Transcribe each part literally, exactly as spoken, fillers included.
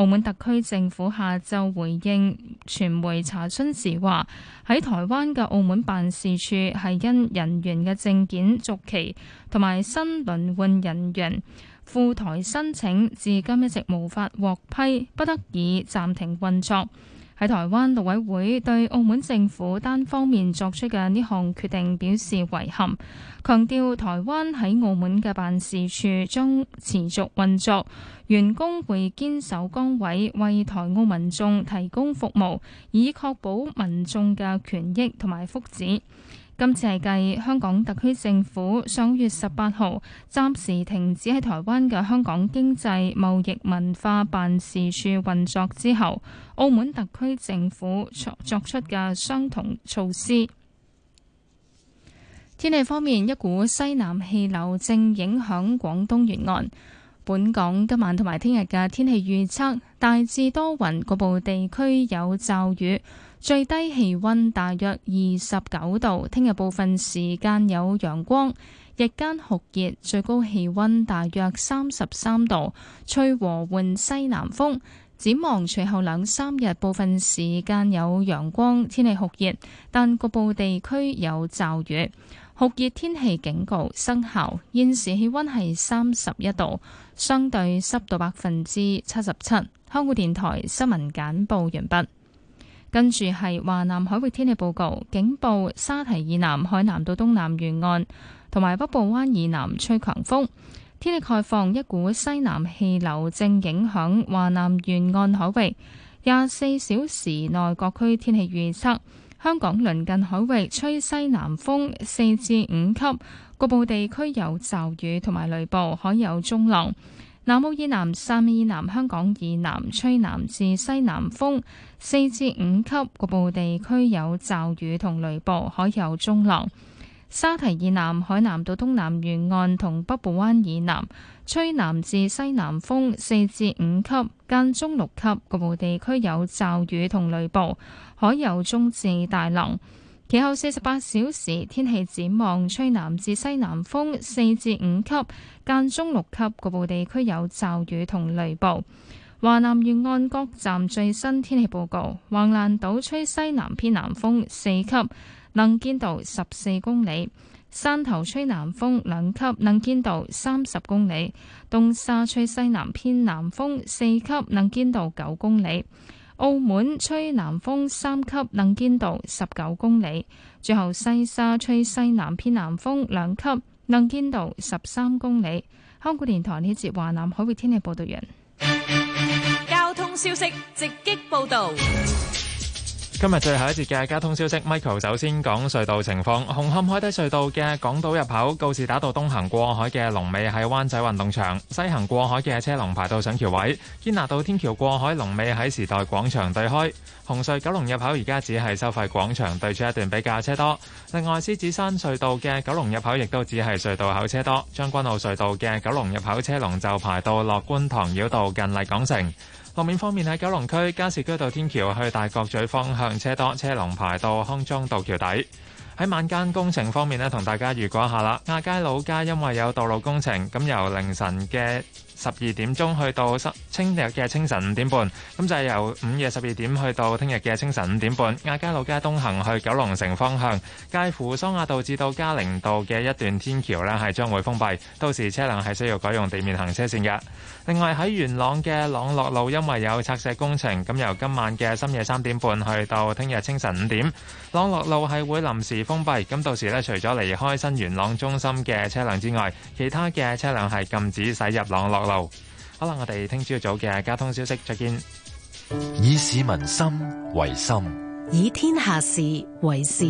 澳門特區政府下晝回應傳媒查詢時話，喺台灣嘅澳門辦事處係因人員嘅證件續期同埋新輪換人員赴台申請，至今一直無法獲批，不得已暫停運作。喺台灣陸委會對澳門政府單方面作出嘅呢項決定表示遺憾，強調台灣喺澳門嘅辦事處將持續運作，員工會堅守崗位，為台澳民眾提供服務，以確保民眾嘅權益同埋福祉。今次係繼香港特區政府上月十八號暫時停止喺台灣嘅香港經濟貿易文化辦事處運作之後，澳門特區政府作出嘅相同措施。天氣方面，一股西南氣流正影響廣東沿岸。本港今晚同埋聽日嘅天氣預測大致多雲，局部地區有驟雨。最低氣溫大約二十九度，聽日部分時間有陽光，日間酷熱，最高氣溫大約三十三度，吹和緩西南風。展望隨後兩三日，部分時間有陽光，天氣酷熱，但局部地區有驟雨。酷熱天氣警告生效。現時氣溫係三十一度，相對濕度百分之七十七。香港電台新聞簡報完畢。跟住係華南海域天氣報告，警報沙堤以南海南到東南沿岸同埋北部灣以南吹強風。天氣概況，一股西南氣流正影響華南沿岸海域。廿四小時內各區天氣預測，香港鄰近海域吹西南風四至五級，局部地區有驟雨同埋雷暴，海有中浪。南澳以南、汕尾以南、香港以南吹南至西南風四至五級，局部地區有驟雨同雷暴，海有中浪。沙堤以南海南到東南沿岸同北部灣以南吹南至西南風四至五級，間中六級，局部地區有驟雨同雷暴，海有中至大浪。其後四十八小時天氣展望，吹南至西南風四至五級，間中六級，局部地區有驟雨同雷暴。華南沿岸各站最新天氣報告：橫瀾島吹西南偏南風四級，能見度十四公里；汕頭吹南風兩級，能見度三十公里；東沙吹西南偏南風四級，能見度九公里。澳門吹南風三級，能見度十九公里。最後西沙吹西南偏南風兩級，能見度十三公里。香港電台呢節華南海域天氣報道完。 交通消息直擊報道。 今日最後一節嘅交通消息 ，Michael 首先講隧道情況。紅磡海底隧道嘅港島入口告士打道東行過海嘅龍尾喺灣仔運動場，西行過海嘅車龍排到上橋位。堅拿道天橋過海龍尾喺時代廣場對開。紅隧九龍入口而家只係收費廣場對出一段比較車多。另外，獅子山隧道嘅九龍入口亦都只係隧道口車多。將軍澳隧道嘅九龍入口車龍就排到落觀塘繞道近麗港城。路面方面，喺九龍區加士居道天橋去大角咀方向車多，車龍排到康莊道橋底。喺晚間工程方面呢，同大家預告一下啦。亞皆老街因為有道路工程，咁由凌晨嘅十二點鐘去到清日嘅清晨五點半，咁就係由午夜十二點去到聽日嘅清晨五點半。亞皆老街東行去九龍城方向，介乎桑亞道至到嘉陵道嘅一段天橋呢係將會封閉，到時車輛係需要改用地面行車線嘅。另外喺元朗嘅朗樂路，因為有拆卸工程，咁由今晚嘅深夜三點半去到聽日清晨五點，朗樂路係會臨時封閉。咁到時呢，除咗離開新元朗中心嘅車輛之外，其他嘅車輛係禁止駛入朗樂路。好啦，我哋聽朝早嘅交通消息，再見。 以市民心為心， 以天下事為事。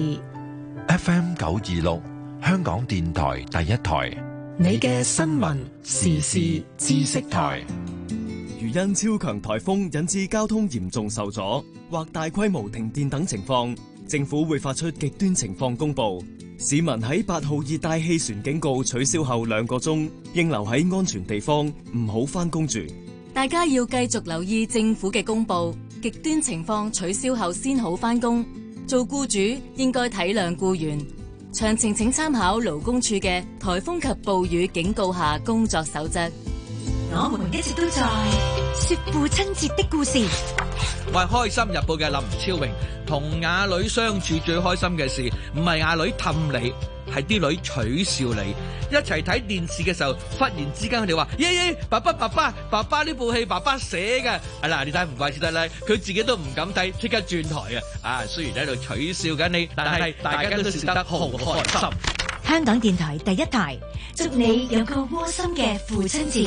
F M 九二六，香港電台第一台。 你嘅新聞時事知識台。 如因超強颱風引致交通嚴重受阻或大規模停電等情況，政府會發出極端情況公佈。市民喺八號熱帶氣旋警告取消後兩個鐘，應留喺安全地方，唔好返工住。 大家要繼續留意政府嘅公佈，極端情況取消後先好返工。做僱主應該體諒僱員。詳情請參考勞工處嘅颱風及暴雨警告下工作守則。 我們一直都在。 說父親節的故事。 我係開心日報嘅林超榮，同阿女相處最開心嘅事，唔係阿女氹你，係啲女取笑你。一齊睇電視嘅時候，忽然之間佢哋話：耶耶，爸爸爸爸爸爸呢部戲爸爸寫嘅。啊嗱，你睇唔怪之得咧，佢自己都唔敢睇，即刻轉台啊！啊，雖然喺度取笑緊你，但係大家都笑得好開心。 香港電台第一台，祝你有個窩心嘅父親節。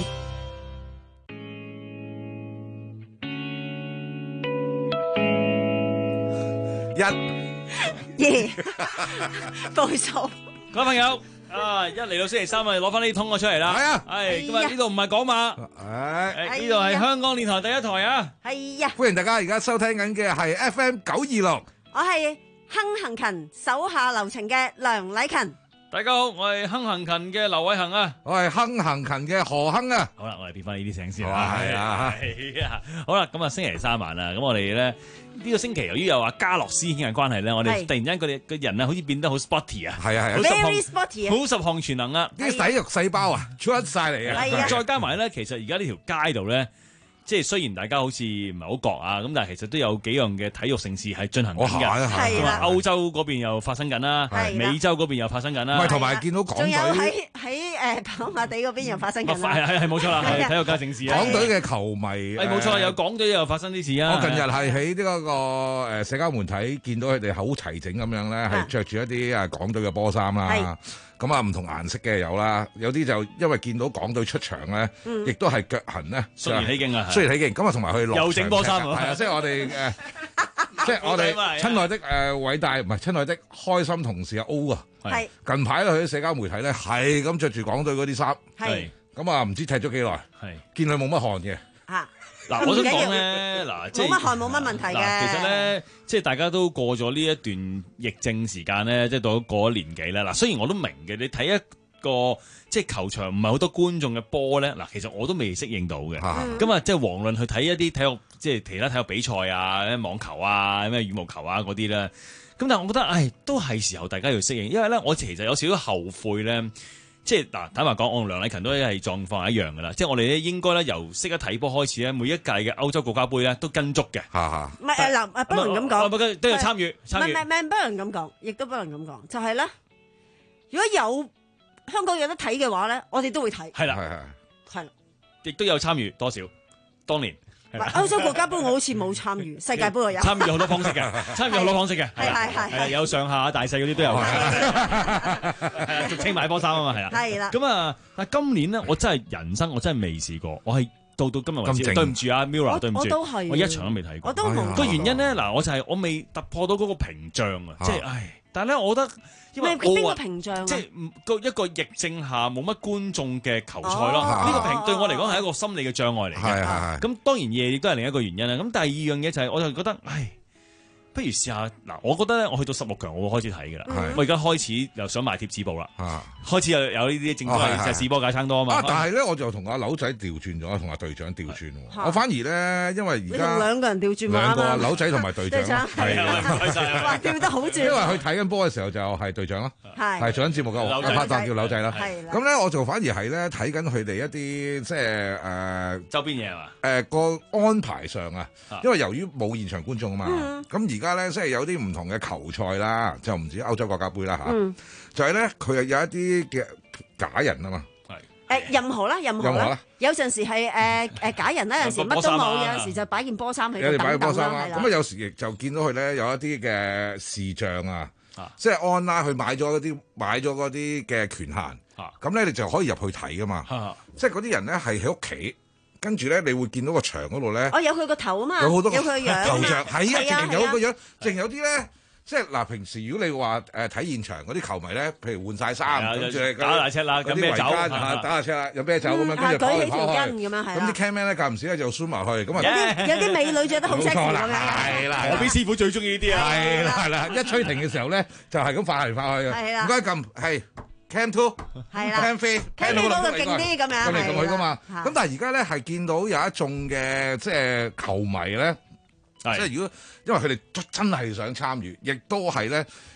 一、 二，報數。 各位朋友，啊，一嚟到星期三啊，攞翻呢啲通我出嚟啦。係啊，係今日呢度唔係講馬，誒，呢度係香港電台第一台啊。 係呀， 歡迎大家而家收聽緊嘅係 F M 九二六。 我係亨行勤手下留情嘅梁禮勤。 大家好，我係亨行勤嘅劉偉恒啊， 我係亨行勤嘅何亨啊。 好啦，我哋變翻呢啲聲先啦。 係啊， 係啊。好啦，咁啊星期三晚啦，咁我哋咧呢個星期由於有阿家樂師兄嘅關係咧，我哋突然間佢哋嘅人咧好似變得好 sporty 啊， 係啊係啊 ，very sporty 啊， 好十項全能啊， 啲體育細胞啊出晒嚟啊， 再加埋咧，其實而家呢條街度咧。即係雖然大家好似唔係好覺啊，咁但係其實都有幾樣嘅體育盛事係進行緊嘅。係啦，歐洲嗰邊又發生緊啦，美洲嗰邊又發生緊啦。 唔係同埋見到港隊， 仲有喺喺誒跑馬地嗰邊又發生緊啦。 係係係冇錯啦，係體育界盛事啊。 港隊嘅球迷係冇錯，有港隊又發生啲事啊。 我近日係喺呢一個誒社交媒體見到佢哋好齊整咁樣咧，係着住一啲啊港隊嘅波衫啦。咁啊，唔同顏色嘅有啦，有啲就因為見到港隊出場咧，亦都係腳痕咧， 肅然起敬啊， 肅然起敬。咁啊，同埋佢落又整波衫係啊，即係我哋誒，即係我哋親愛的誒偉大唔係親愛的開心同事阿 O 啊，係近排佢喺社交媒體咧係咁着住港隊嗰啲衫，係咁啊，唔知踢咗幾耐，係見佢冇乜汗嘅嚇。 嗱，我想講咧，嗱，即係冇乜汗冇乜問題嘅。 其實咧，即係大家都過咗呢一段疫症時間咧，即係到咗過咗年紀咧。嗱，雖然我都明嘅，你睇一個即係球場唔係好多觀眾嘅波咧，嗱，其實我都未適應到嘅。咁啊、嗯，即係遑論去睇一啲體育，即係其他體育比賽啊，咩網球啊，咩羽毛球啊嗰啲咧。咁但係我覺得，唉，都係時候大家要適應，因為咧，我其實有少少後悔咧。即係嗱，坦白講，我同梁禮勤都係狀況係一樣㗎啦。即係我哋咧應該咧由識得睇波開始咧，每一屆嘅歐洲國家杯咧都跟足嘅。 唔係誒嗱，不能咁講， 都有參與。參與。 唔係唔係，不能咁講，亦都不能咁講。就係咧，如果有香港有得睇嘅話咧，我哋都會睇。 係啦， 係啦， 亦都有參與多少？當年。 歐洲國家杯我好似冇參與，世界盃我有。 參與好多方式嘅，參與好多方式嘅， 係係係係有上下大細嗰啲都有嘅，係啊，俗稱買波衫啊嘛，係啦。係啦。咁啊，但今年咧，我真係人生我真係未試過，我係到到今日為止，對唔住啊 Mirror， 對唔住，我都係，我一場都未睇過。 我都冇。 個原因咧，嗱，我就係我未突破到嗰個屏障啊，即係唉，但係咧，我覺得。因為邊個屏障啊？ 即係個一個疫症下冇乜觀眾嘅球賽咯，呢個屏對我嚟講係一個心理嘅障礙嚟嘅。係係係。咁當然嘢亦都係另一個原因啦。咁第二樣嘢就係，我就覺得，唉。不如試下嗱，我覺得咧，我去到十六強我會開始睇㗎啦。我而家開始又想買貼紙簿啦，開始又有呢啲正規就係試波解撐多啊嘛。但係咧，我就同阿柳仔調轉咗，同阿隊長調轉。我反而咧，因為而家兩個人調轉兩個柳仔同埋隊長係啊， 哇，調得好轉。 因為佢睇緊波嘅時候就係隊長咯，係做緊節目嘅拍檔叫柳仔啦。咁咧，我就反而係咧睇緊佢哋一啲即係誒周邊嘢係嘛？ 誒個安排上啊，因為由於冇現場觀眾啊嘛，咁而而家咧，即係有啲唔同嘅球賽啦，就唔止歐洲國家杯啦嚇，嗯、就係咧佢係有一啲嘅假人啊嘛， 係誒任何啦，任何啦，有陣時係誒誒假人啦，有陣時乜都冇，有陣時就擺件波衫喺度等等啦， 咁啊有時亦就見到佢咧有一啲嘅視像啊，即係安啦，佢買咗嗰啲買咗嗰啲嘅權限，咁咧、啊、你就可以入去睇噶嘛，啊、即係嗰啲人咧係喺屋企。跟住咧，你會見到個牆嗰度咧， 哦，有佢個頭啊嘛， 有好多有佢樣頭像，係啊，淨有個樣，淨有啲咧，即係嗱，平時如果你話誒睇現場嗰啲球迷咧，譬如換晒衫，跟住打大赤啦，有咩酒嚇，打大赤啦，有咩酒咁樣，跟住舉起條筋咁樣，係咁啲 cameraman 咧，間唔時咧就 zoom 埋去，咁啊，有啲有啲美女著得好 sexy 咁樣， 係啦， 我俾師傅最中意呢啲啊， 係啦係啦，一吹停嘅時候咧，就係咁發嚟發去嘅， 係啦， 唔該撳係。Cam two 係啦 ，Cam three，Cam two 就勁啲咁樣，咁嚟咁去噶嘛。咁但係而家咧係見到有一眾嘅即係球迷咧，即係如果因為佢哋真係想參與，亦都係咧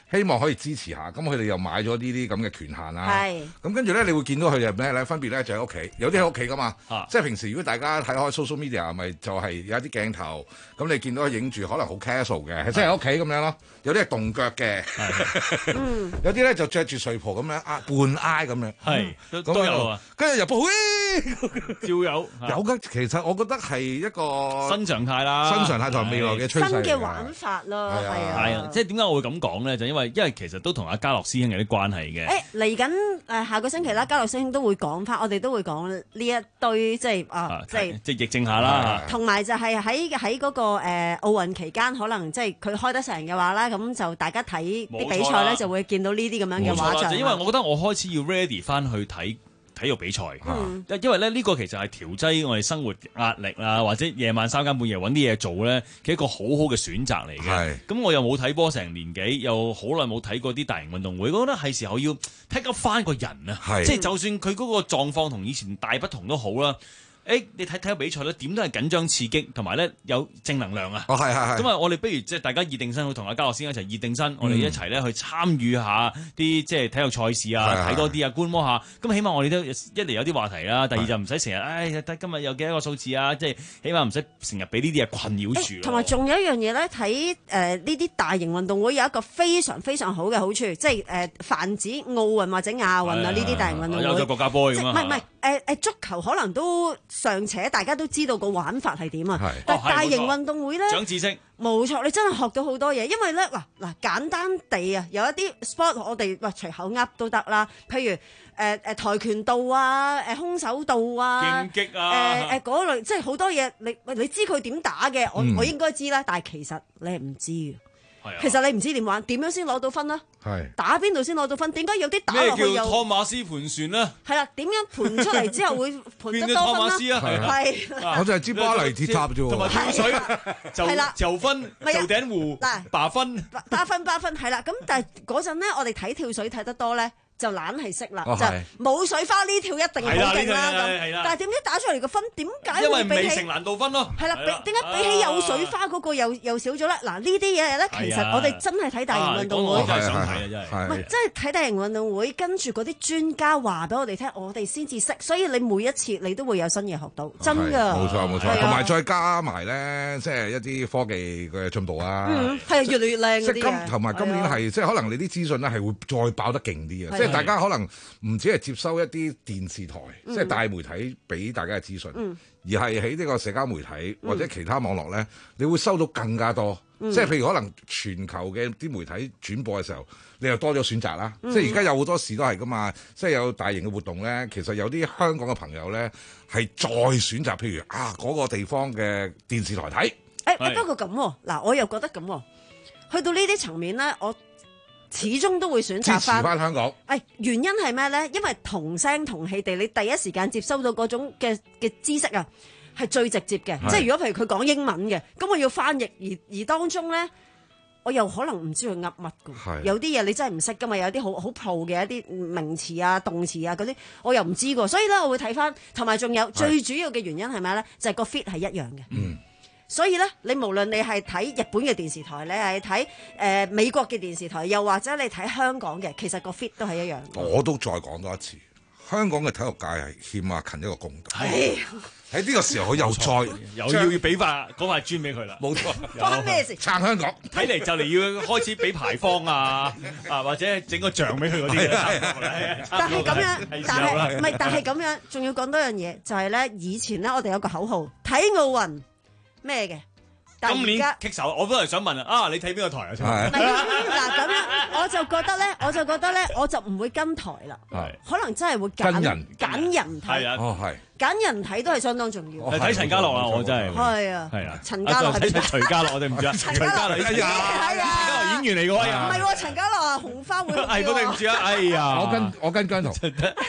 希望可以支持下，咁佢哋又買咗呢啲咁嘅權限啦。 係。 咁跟住咧，你會見到佢哋咩咧？分別咧就喺屋企，有啲喺屋企噶嘛。 啊、 即係平時如果大家睇開 social media，咪就係有一啲鏡頭，咁你見到佢影住可能好 casual 嘅，係即係喺屋企咁樣咯。有啲係動腳嘅，有啲咧就着住睡袍咁樣啊，半挨咁樣。 係都都有啊。 跟住入報， 照有有嘅。其實我覺得係一個新常態啦， 新常態同未來嘅趨勢。 新嘅玩法咯，係啊。 係啊，即係點解我會咁講咧？就因為因為其實都同阿嘉樂師兄有啲關係嘅。 誒嚟緊誒下個星期啦，嘉樂師兄都會講翻，我哋都會講呢一堆即係啊，即係即係疫症下啦。 同埋就係喺喺嗰個誒奧運期間，可能即係佢開得成嘅話啦，咁就大家睇啲比賽咧，就會見到呢啲咁樣嘅畫像。 因為我覺得我開始要 ready 翻去睇體育比賽， 嗯、 因為咧呢個其實係調劑我哋生活壓力啊，或者夜晚三更半夜揾啲嘢做咧，其實一個好好嘅選擇嚟嘅。咁我又冇睇波成年幾，又好耐冇睇過啲大型運動會，我覺得係時候要 take up 翻個人啊，即係就算佢嗰個狀況同以前大不同都好啦。誒、欸，你睇睇個比賽咧，點都係緊張刺激，同埋咧有正能量啊！ 哦，係係係。咁啊，我哋不如即係大家熱定身，去同阿嘉樂先一齊熱定身，嗯、我哋一齊咧去參與下啲即係體育賽事啊，睇多啲啊，觀摩下。咁起碼我哋都一嚟有啲話題啦，第二就唔使成日，唉，睇今日有幾多個數字啊，即係起碼唔使成日俾呢啲嘢困擾住。 同埋仲有一樣嘢咧，睇誒呢啲大型運動會有一個非常非常好嘅好處，即係誒泛指奧運或者亞運啊呢啲大型運動會。 有咗國家波咁啊！ 唔係唔係誒誒足球可能都尚且大家都知道個玩法係點啊，但係大型運動會咧， 長知識， 冇錯，你真係學到好多嘢，因為咧嗱嗱簡單地啊，有一啲 sport 我哋喂隨口噏都得啦，譬如誒誒跆拳道啊，誒空手道啊， 劍擊啊， 誒誒嗰類，即係好多嘢，你你知佢點打嘅，我、嗯、我應該知啦，但係其實你係唔知嘅。其實你唔知點玩，點樣先攞到分啦？係打邊度先攞到分？點解有啲打落去又？ 咩叫托馬斯盤旋咧？ 係啦，點樣盤出嚟之後會盤得多分啦？係， 我就係知巴黎鐵塔啫喎。 同埋跳水就就分就頂湖嗱八分八分八分係啦。咁但係嗰陣咧，我哋睇跳水睇得多咧。就懶係識啦，就冇水花呢跳一定好勁啦咁。但係點知打出嚟個分點解會比起？ 因為未成難度分咯。 係啦，點解比起有水花嗰個又又少咗咧？嗱呢啲嘢咧，其實我哋真係睇大型運動會， 真係想睇啊！真係。 唔係，真係睇大型運動會，跟住嗰啲專家話俾我哋聽，我哋先至識。所以你每一次你都會有新嘢學到，真㗎。 冇錯冇錯，同埋再加埋咧，即係一啲科技嘅進步啊。 嗯，係越嚟越靚嗰啲嘅。 同埋今年係即係可能你啲資訊咧係會再爆得勁啲嘅，即係大家可能。唔止係接收一啲電視台，嗯、即係大媒體俾大家嘅資訊，嗯、而係喺呢個社交媒體或者其他網絡咧，嗯、你會收到更加多。嗯、即係譬如可能全球嘅啲媒體轉播嘅時候，你又多咗選擇啦。嗯、即係而家有好多事都係噶嘛，即係有大型嘅活動咧，其實有啲香港嘅朋友咧係再選擇，譬如啊嗰、嗰個地方嘅電視台睇。 誒不過咁嗱，我又覺得咁，去到呢啲層面咧，我。始終都會選擇翻翻香港。 誒原因係咩咧？因為同聲同氣地，你第一時間接收到嗰種嘅嘅知識啊，係最直接嘅。即係如果譬如佢講英文嘅，咁我要翻譯，而而當中咧，我又可能唔知佢噏乜嘅。有啲嘢你真係唔識噶嘛？有啲好好 pro 嘅一啲名詞啊、動詞啊嗰啲，我又唔知㗎。所以咧，我會睇翻，同埋仲有最主要嘅原因係咩咧？就係個 fit 係一樣嘅。嗯。所以咧，你無論你係睇日本嘅電視台，你係睇誒美國嘅電視台，又或者你睇香港嘅，其實個 fit 都係一樣。 我都再講多一次，香港嘅體育界係欠阿勤一個公道。係喺呢個時候，佢又再又要要俾塊嗰塊磚俾佢啦。 冇錯， 關咩事？ 撐香港， 睇嚟就嚟要開始俾牌坊啊啊，或者整個像俾佢嗰啲。 但係咁樣，但係唔係？但係咁樣，仲要講多樣嘢，就係咧，以前咧，我哋有個口號，睇奧運。咩嘅？ 今年棘手，我都係想問啊！啊，你睇邊個台啊？ 嗱咁樣，我就覺得咧，我就覺得咧，我就唔會跟台啦。係，可能真係會揀人揀人睇。係啊， 哦係。 揀人睇都係相當重要。 睇陳家樂啊，我真係。 係啊。 係啊。 陳家樂係邊？ 徐家樂我哋唔知啊。 陳家樂係啊。陳家樂演員嚟㗎喎。 唔係喎，陳家樂啊，紅花會。 係，我哋唔知啊。哎呀。 我跟我跟姜濤。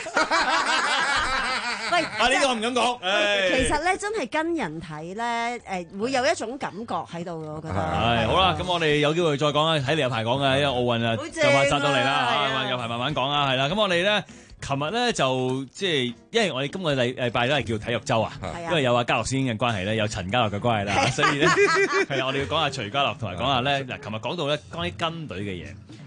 喂， 啊呢個我唔敢講。 其實咧，真係跟人睇咧，誒會有一種感覺喺度嘅，我覺得。 係好啦，咁我哋有機會再講啦，睇你有排講嘅，因為奧運啊就快殺到嚟啦，有排慢慢講啊，係啦。咁我哋咧，琴日咧就即係，因為我哋今個禮禮拜都係叫體育週啊，因為有阿嘉樂先生嘅關係咧，有陳家樂嘅關係啦，所以咧係啊，我哋要講下徐家樂，同埋講下咧嗱，琴日講到咧關於跟隊嘅嘢。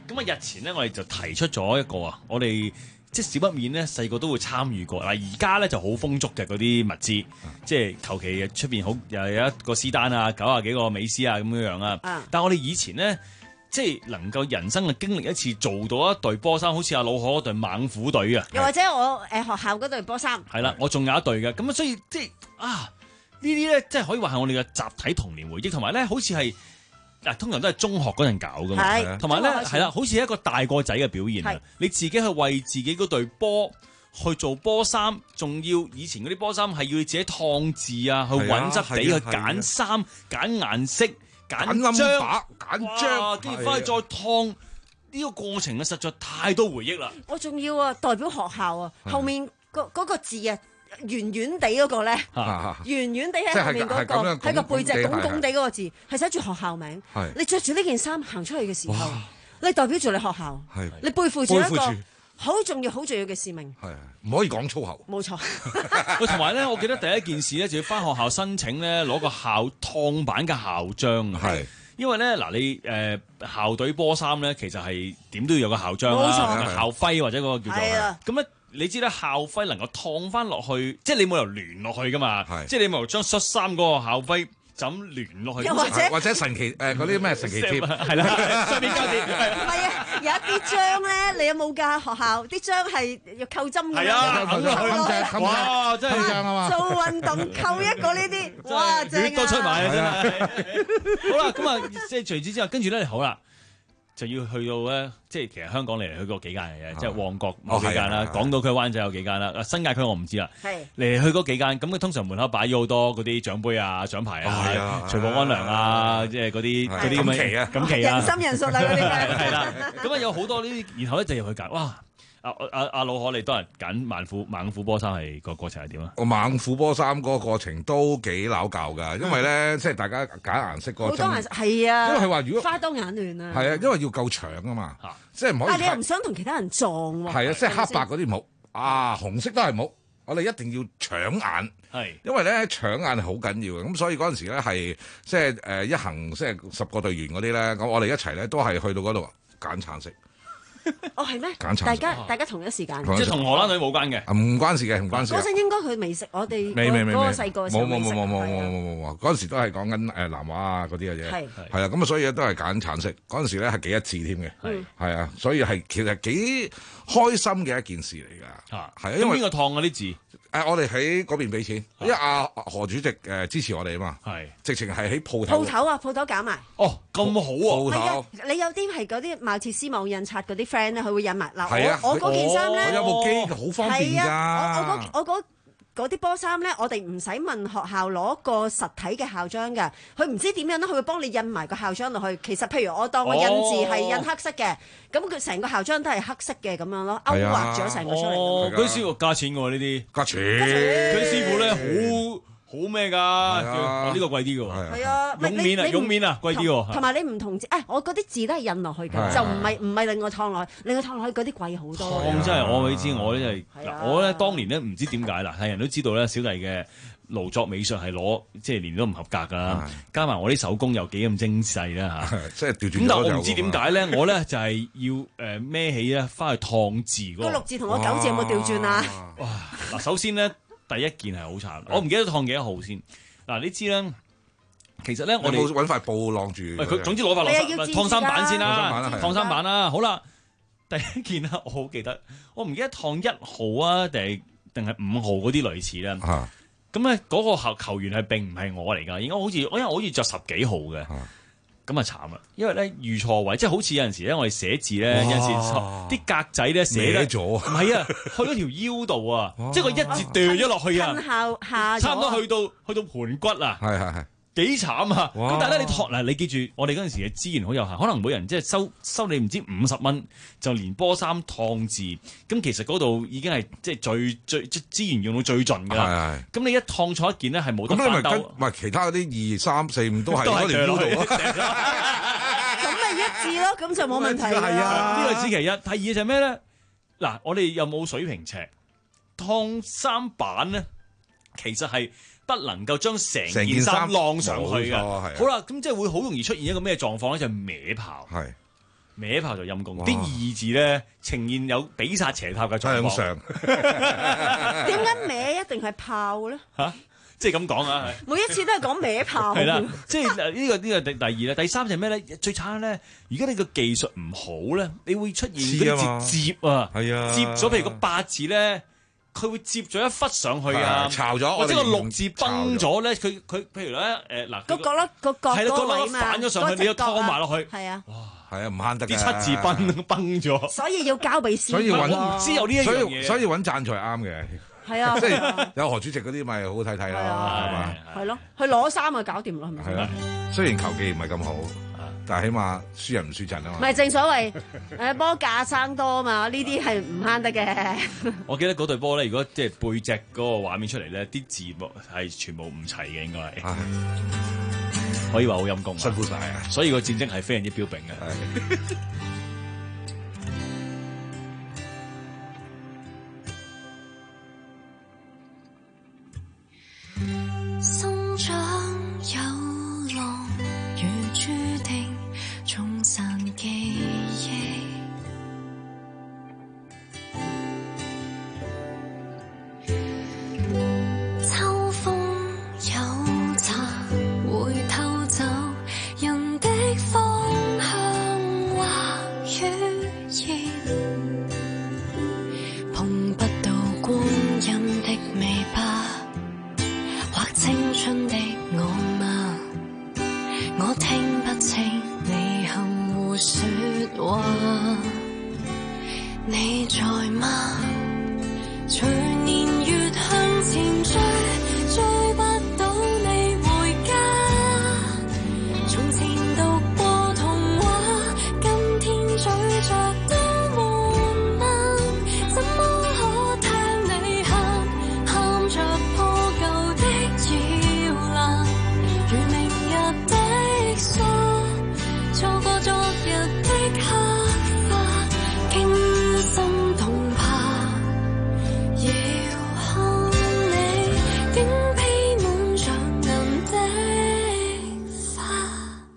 咁啊日前咧，我哋就提出咗一個啊，我哋即係少不免咧，細個都會參與過。嗱，而家咧就好豐足嘅嗰啲物資，嗯、即係求其出邊好又有一個斯丹啊，九啊幾個美斯啊咁樣樣啊。嗯、但係我哋以前咧，即係能夠人生嘅經歷一次，做到一隊波衫，好似阿老可嗰隊猛虎隊啊。 又或者我誒學校嗰隊波衫。係啦， 我仲有一隊嘅，咁啊，所以即係啊。呢啲咧，即係可以話係我哋嘅集體童年回憶，同埋咧，好似係嗱，通常都係中學嗰陣搞噶嘛，同埋咧係啦，好似一個大個仔嘅表現啊！你自己去為自己嗰隊波去做波衫，仲要以前嗰啲波衫係要你自己燙字啊，去揾質地去揀衫、揀顏色、揀章、揀章，跟住翻去再燙，呢個過程咧實在太多回憶啦！ 我仲要啊，代表學校啊，後面嗰嗰個字啊。圓圓地嗰個咧，圓圓地喺後面嗰個，喺個背脊拱拱地嗰個字，係寫住學校名。你着住呢件衫行出去嘅時候，你代表住你學校，你背負住一個好重要、好重要嘅使命。 係唔可以講粗口。 冇錯。 同埋咧，我記得第一件事咧，就要翻學校申請咧，攞個校燙版嘅校章。係。因為咧嗱，你誒校隊波衫咧，其實係點都要有個校章啦，校徽或者嗰個叫做咁咧。你知咧，校徽能夠燙翻落去，即係你冇由連落去噶嘛，即係你冇由將恤衫嗰個校徽就咁連落去， 或者或者神奇誒嗰啲咩神奇貼， 係啦，上面加啲。 唔係啊，有一啲章咧，你有冇㗎？學校啲章係要扣針㗎。 係啊， 扣針， 哇，真係章啊嘛！ 做運動扣一個呢啲，哇，正啊！ 血都出埋啊，真係。好啦，咁啊，即係除此之後，跟住咧，好啦。就要去到咧，即係其實香港嚟嚟去過幾間嘅，即係旺角某幾間啦，港島區灣仔有幾間啦，新界區我唔知啦。係嚟去嗰幾間，咁佢通常門口擺咗好多嗰啲獎杯啊、獎牌啊、除暴安良啊，即係嗰啲嗰啲咁嘅錦旗啊、 人心人術啊嗰啲嘅。 係啦，咁啊有好多呢啲，然後咧就入去揀，哇！阿阿阿老可，你多人揀猛虎猛虎波衫係個過程係點啊？ 個猛虎波衫嗰個過程都幾拗教㗎，因為咧即係大家揀顏色嗰個。好多顏色係啊，因為係話如果花多眼亂啊。 係啊，因為要夠長啊嘛，即係唔可以。 但係你又唔想同其他人撞喎。 係啊，即係黑白嗰啲冇啊，紅色都係冇。我哋一定要搶眼，係因為咧搶眼係好緊要嘅，咁所以嗰陣時咧係即係誒一行即係十個隊員嗰啲咧，咁我哋一齊咧都係去到嗰度揀橙色。 哦，係咩？大家大家同一時間， 即係同荷蘭隊冇關嘅， 唔關事嘅，唔關事。 嗰陣應該佢未食我哋未未未嗰個細個嘅時候未食。冇冇冇冇冇冇冇冇，嗰陣時都係講緊誒南華啊嗰啲嘅啫。係係啦，咁啊所以都係揀橙色。嗰陣時咧係幾一致添嘅，係係啊，所以係其實幾開心嘅一件事嚟㗎。啊，係啊，因為邊個燙嗰啲字？誒，我哋喺嗰邊俾錢，因為阿何主席誒支持我哋啊嘛，係直情係喺鋪頭。鋪頭啊，鋪頭搞埋。 哦，咁好啊！ 係啊，你有啲係嗰啲貌似絲網印刷嗰啲 friend 咧，佢會印埋嗱。係啊，我嗰件衫咧， 我有部機，好方便㗎。 我我嗰我嗰嗰啲波衫咧，我哋唔使問學校攞個實體嘅校章㗎，佢唔知點樣咧，佢會幫你印埋個校章落去。其實譬如我當個印字係印黑色嘅，咁佢成個校章都係黑色嘅咁樣咯，勾畫咗成個出嚟。 哦，嗰啲師傅加錢㗎喎，呢啲加錢。 嗰啲師傅咧好。好咩㗎？哦，呢個貴啲㗎喎。係啊，絨面啊，絨面啊，貴啲喎。 同埋你唔同字，誒，我嗰啲字都係印落去嘅，就唔係唔係另外燙落去，另外燙落去嗰啲貴好多。 燙真係我你知，我咧係嗱，我咧當年咧唔知點解嗱，係人都知道咧，小弟嘅勞作美術係攞即係年都唔合格㗎，加埋我啲手工又幾咁精細啦嚇。 即係調轉咗。 咁但係我唔知點解咧，我咧就係要誒孭起咧，翻去燙字嗰個。 個六字同我九字有冇調轉啊？ 哇！嗱，首先咧。第一件係好慘，我唔記得燙幾多號先。嗱，你知啦，其實咧我哋冇揾塊布晾住。 佢總之攞塊晾燙衫板先啦，燙衫板啦。好啦，第一件啦，我好記得，我唔記得燙一號啊，定係定係五號嗰啲類似啦。咁咧嗰個球球員係並唔係我嚟㗎，應該好似我因為我好似着十幾號嘅。咁啊慘啦，因為咧預錯位，即係好似有陣時咧，我哋寫字咧，有陣時啲格仔咧寫咧，唔係啊，去咗條腰度啊，即係個一字掉咗落去啊，差唔多去到去到盤骨啊，係係係。幾慘啊！咁但係咧，你托嗱，你記住，我哋嗰陣時嘅資源好有限，可能每人即係收收你唔知五十蚊，就連波衫燙字。咁其實嗰度已經係即係最最即係資源用到最盡㗎啦。咁你一燙錯一件咧，係冇得翻兜。 唔係其他嗰啲二三四五都係嗰條腰度。 咁咪一致咯，咁就冇問題。 係啊， 呢個係指其一。第二就係咩咧？嗱，我哋又冇水平尺，燙衫板咧，其實係。不能夠將成件衫晾上去嘅，好啦，咁即係會好容易出現一個咩狀況咧？就係、是、歪刨。係歪炮就陰公。啲二字咧呈現有比殺斜塔嘅狀況。 向上。 點解歪一定係炮咧？ 嚇！即係咁講啊！ 每一次都係講歪炮。 係啦，即係呢個呢個第第二咧，第三就係咩咧？最慘咧，如果你個技術唔好咧，你會出現嗰啲接啊， 係啊， 接咗譬如個八字咧，佢會接咗一忽上去啊， 巢咗， 或者個六字崩咗咧，佢佢譬如咧誒嗱個角落個角係啦，個位角反咗上去，你要拖埋落去， 係啊， 哇，係啊，唔慳得啲七字崩崩咗， 所以要交俾師傅。 所以揾唔知有呢一樣嘢， 所以揾贊才啱嘅。 係啊， 即係有何主席嗰啲咪好好睇睇咯，係嘛？ 係咯，去攞衫就搞掂啦，係咪？ 係啦，雖然球技唔係咁好，但係起碼輸人唔輸陣啊嘛。 唔係正所謂誒波架生多啊嘛，呢啲係唔慳得嘅。 我記得嗰隊波咧，如果即係背脊嗰個畫面出嚟咧，啲字幕係全部唔齊嘅，應該係。可以話好陰功， 辛苦晒啊！ 所以個戰績係非常之彪炳嘅。 生長有浪，如注定沖散記憶。秋風有茶，會偷走人的方向或語言，碰不到光陰的尾巴。青春的我嗎？我聽不清你含糊說話，你在嗎？隨年月向前追，追不到你回家。從前讀過童話，今天咀嚼都悶嗎？怎麼可聽你喊，喊着破舊的搖籃，如明日的沙，錯過昨日的黑髮，驚心動魄。遙看你竟披滿着銀的花。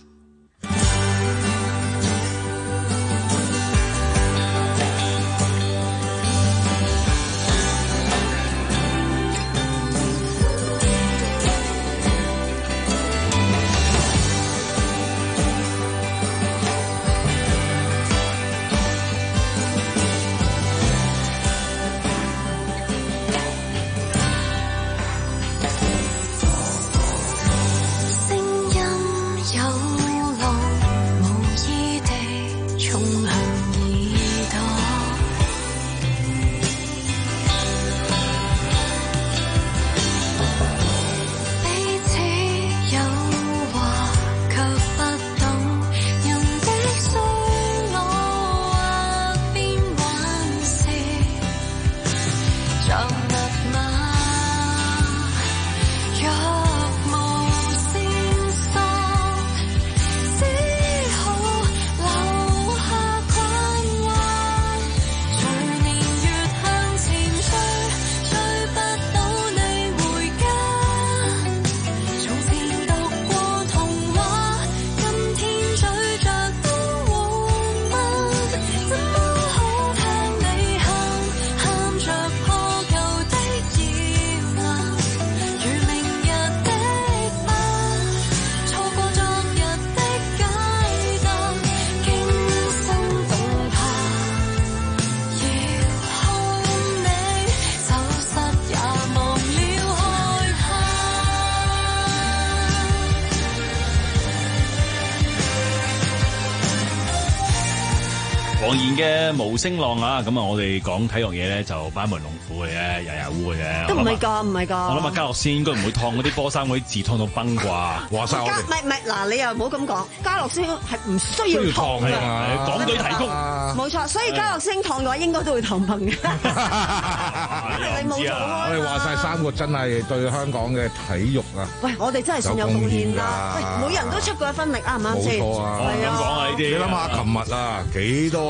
黃妍嘅無聲浪啊，咁啊，我哋講體育嘢咧就班門弄斧嘅啫，日日烏嘅啫。 都唔係㗎，唔係㗎。 我諗阿嘉樂先應該唔會燙嗰啲波衫嗰啲字燙到崩啩。 話晒我哋。 唔係唔係，嗱你又唔好咁講，嘉樂先係唔需要燙㗎。 港隊提供。 冇錯，所以嘉樂星燙嘅話，應該都會燙崩嘅。你冇做開。 我哋話晒三個真係對香港嘅體育啊。 喂，我哋真係算有貢獻啦。喂，每人都出過一分力，啱唔啱先？ 冇錯啊。 咁講啊呢啲。 你諗下，琴日啊幾多啊？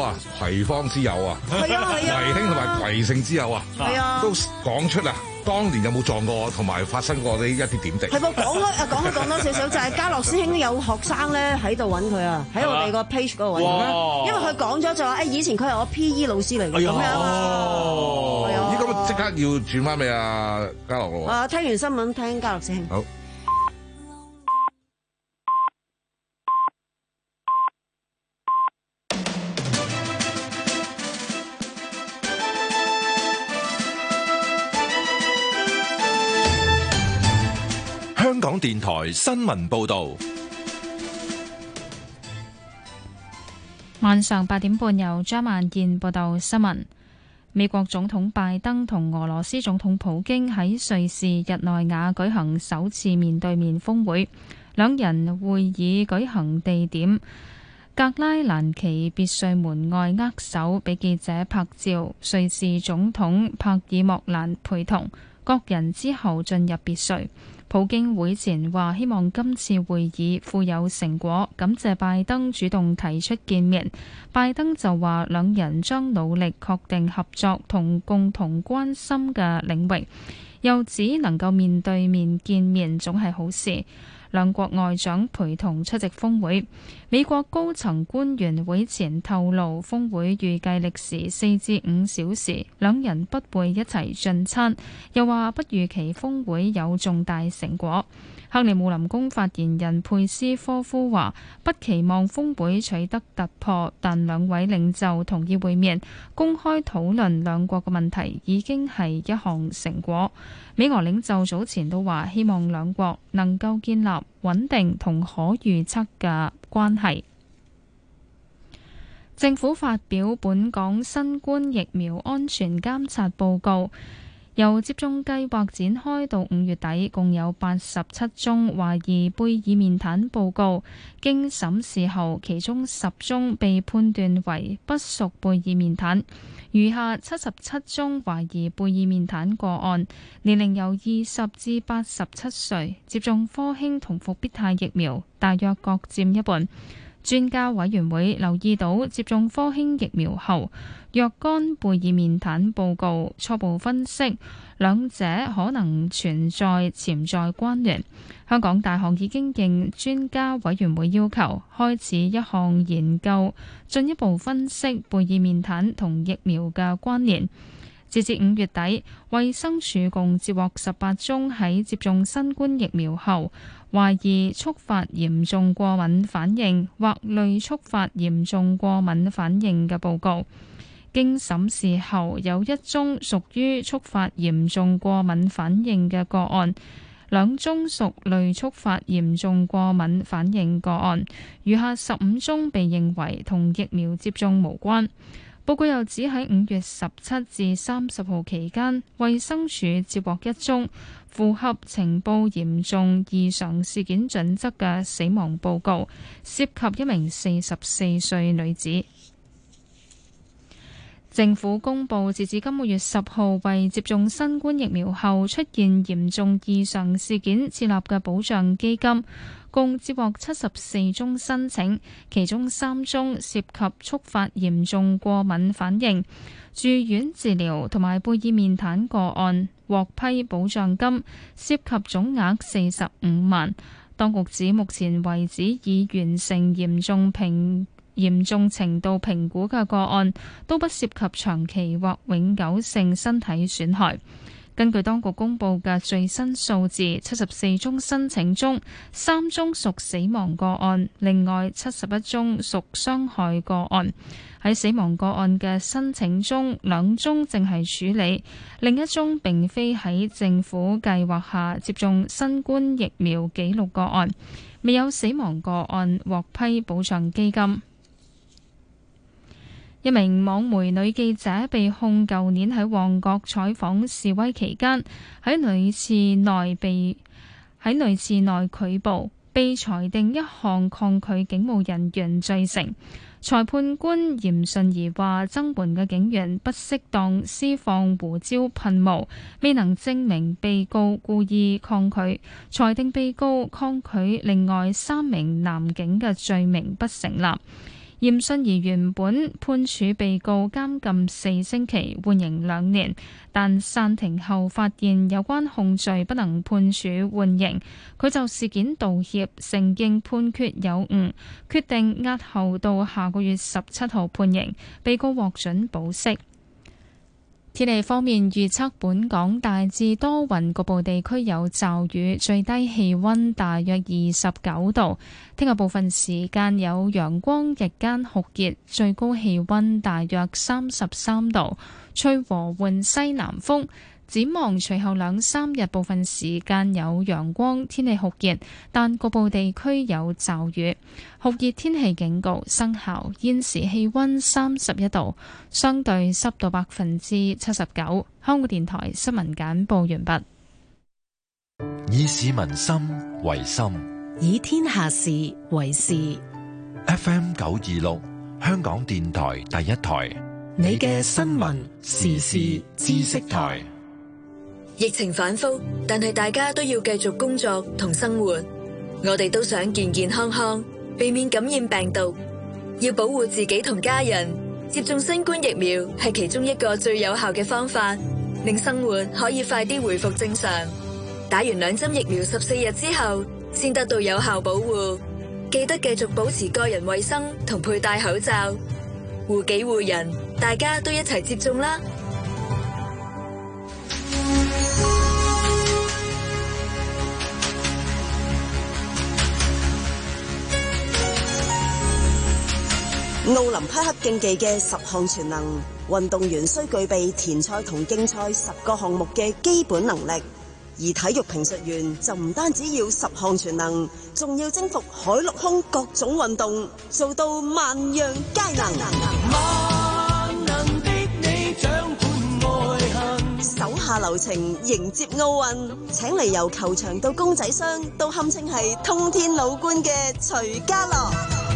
啊，葵芳之友啊， 係啊係啊， 葵興同埋葵盛之友啊， 係啊， 都講出啊，當年有冇撞過同埋發生過呢一啲點滴？ 係噃，講開啊，講開講多少少就係嘉樂師兄有學生咧喺度揾佢啊，喺我哋個 page 嗰度揾佢，因為佢講咗就話誒，以前佢係我 P E 老師嚟嘅咁樣啊， 咦咁即刻要轉翻俾阿嘉樂咯喎。 啊，聽完新聞聽嘉樂師兄。 好。 香港電台新聞報道， 晚上八點半由張萬燕報道新聞。美國總統拜登同俄羅斯總統普京喺瑞士日內瓦舉行首次面對面峰會，兩人會議舉行地點格拉蘭奇別墅門外握手，俾記者拍照。瑞士總統帕爾莫蘭陪同，各人之後進入別墅。普京會前話希望今次會議富有成果，感謝拜登主動提出見面。拜登就話兩人將努力確定合作同共同關心嘅領域，又指能夠面對面見面總係好事。兩國外長陪同出席峰會。美國高層官員會前透露，峰會預計歷時四至五小時，兩人不會一齊進餐，又話不預期峰會有重大成果。克里姆林宮發言人佩斯科夫話，不期望峰會取得突破，但兩位領袖同意會面，公開討論兩國嘅問題已經係一項成果。美俄領袖早前都話，希望兩國能夠建立穩定同可預測嘅關係。政府發表本港新冠疫苗安全監察報告，由接種計劃展開到五月底，共有八十七宗懷疑貝爾面癱報告，經審視後，其中十宗被判斷為不屬貝爾面癱，餘下七十七宗懷疑貝爾面癱個案，年齡由二十至八十七歲，接種科興同復必泰疫苗，大約各佔一半。專家委員會留意到接種科興疫苗後若干貝爾面癱報告，初步分析兩者可能存在潛在關聯。香港大學已經應專家委員會要求開始一項研究，進一步分析貝爾面癱同疫苗嘅關聯。截至五月底，衛生署共接獲十八宗喺接種新冠疫苗後懷疑觸發嚴重過敏反應或類觸發嚴重過敏反應嘅報告。經審視後，有一宗屬於觸發嚴重過敏反應嘅個案，兩宗屬類觸發嚴重過敏反應個案，餘下十五宗被認為同疫苗接種無關。報告又指喺五月十七至三十號期間，衛生署接獲一宗符合情報嚴重異常事件準則嘅死亡報告，涉及一名四十四歲女子。政府公布，截至今個月十號，為接種新冠疫苗後出現嚴重異常事件設立嘅保障基金，共接獲七十四宗申請，其中三宗涉及觸發嚴重過敏反應、住院治療同埋貝爾面癱個案，獲批保障金，涉及總額四十五萬。當局指目前為止已完成嚴重評嚴重程度評估嘅個案，都不涉及長期或永久性身體損害。根據當局公布嘅最新數字，七十四宗申請中，三宗屬死亡個案，另外七十一宗屬傷害個案。喺死亡個案嘅申請中，兩宗正係處理，另一宗並非喺政府計劃下接種新冠疫苗記錄個案，未有死亡個案獲批保障基金。一名網媒女記者被控舊年喺旺角採訪示威期間喺女廁內被喺女廁內拒捕，被裁定一項抗拒警務人員罪成。裁判官嚴順儀話，增援嘅警員不適當施放胡椒噴霧，未能證明被告故意抗拒，裁定被告抗拒另外三名男警嘅罪名不成立。 嚴信儀原本判處被告監禁四星期，緩刑兩年，但散庭後發現有關控罪不能判處緩刑，佢就事件道歉，承認判決有誤，決定押後到下個月十七號判刑，被告獲准保釋。天氣方面預測，本港大致多雲，局部地區有驟雨，最低氣溫大約二十九度。聽日部分時間有陽光，日間酷熱，最高氣溫大約三十三度，吹和緩西南風。展望隨後兩三日部分時間有陽光，天氣酷熱，但局部地區有驟雨。酷熱天氣警告生效。現時氣溫三十一度，相對濕度百分之七十九。香港電台新聞簡報完畢。 以市民心為心， 以天下事為事。 F M 九二六，香港電台第一台， 你嘅新聞時事知識台。 疫情反覆，但係大家都要繼續工作同生活。我哋都想健健康康，避免感染病毒。要保護自己同家人，接種新冠疫苗係其中一個最有效嘅方法，令生活可以快啲回復正常。打完兩針疫苗十四日之後，先得到有效保護。記得繼續保持個人衛生同佩戴口罩，護己護人，大家都一齊接種啦！ 奧林匹克競技嘅十項全能，運動員需具備田賽同競賽十個項目嘅基本能力，而體育評述員就唔單止要十項全能，仲要征服海陸空各種運動，做到萬樣皆能。萬能的你掌管愛恨，手下留情迎接奧運，請嚟由球場到公仔箱都堪稱係通天老倌嘅徐家樂。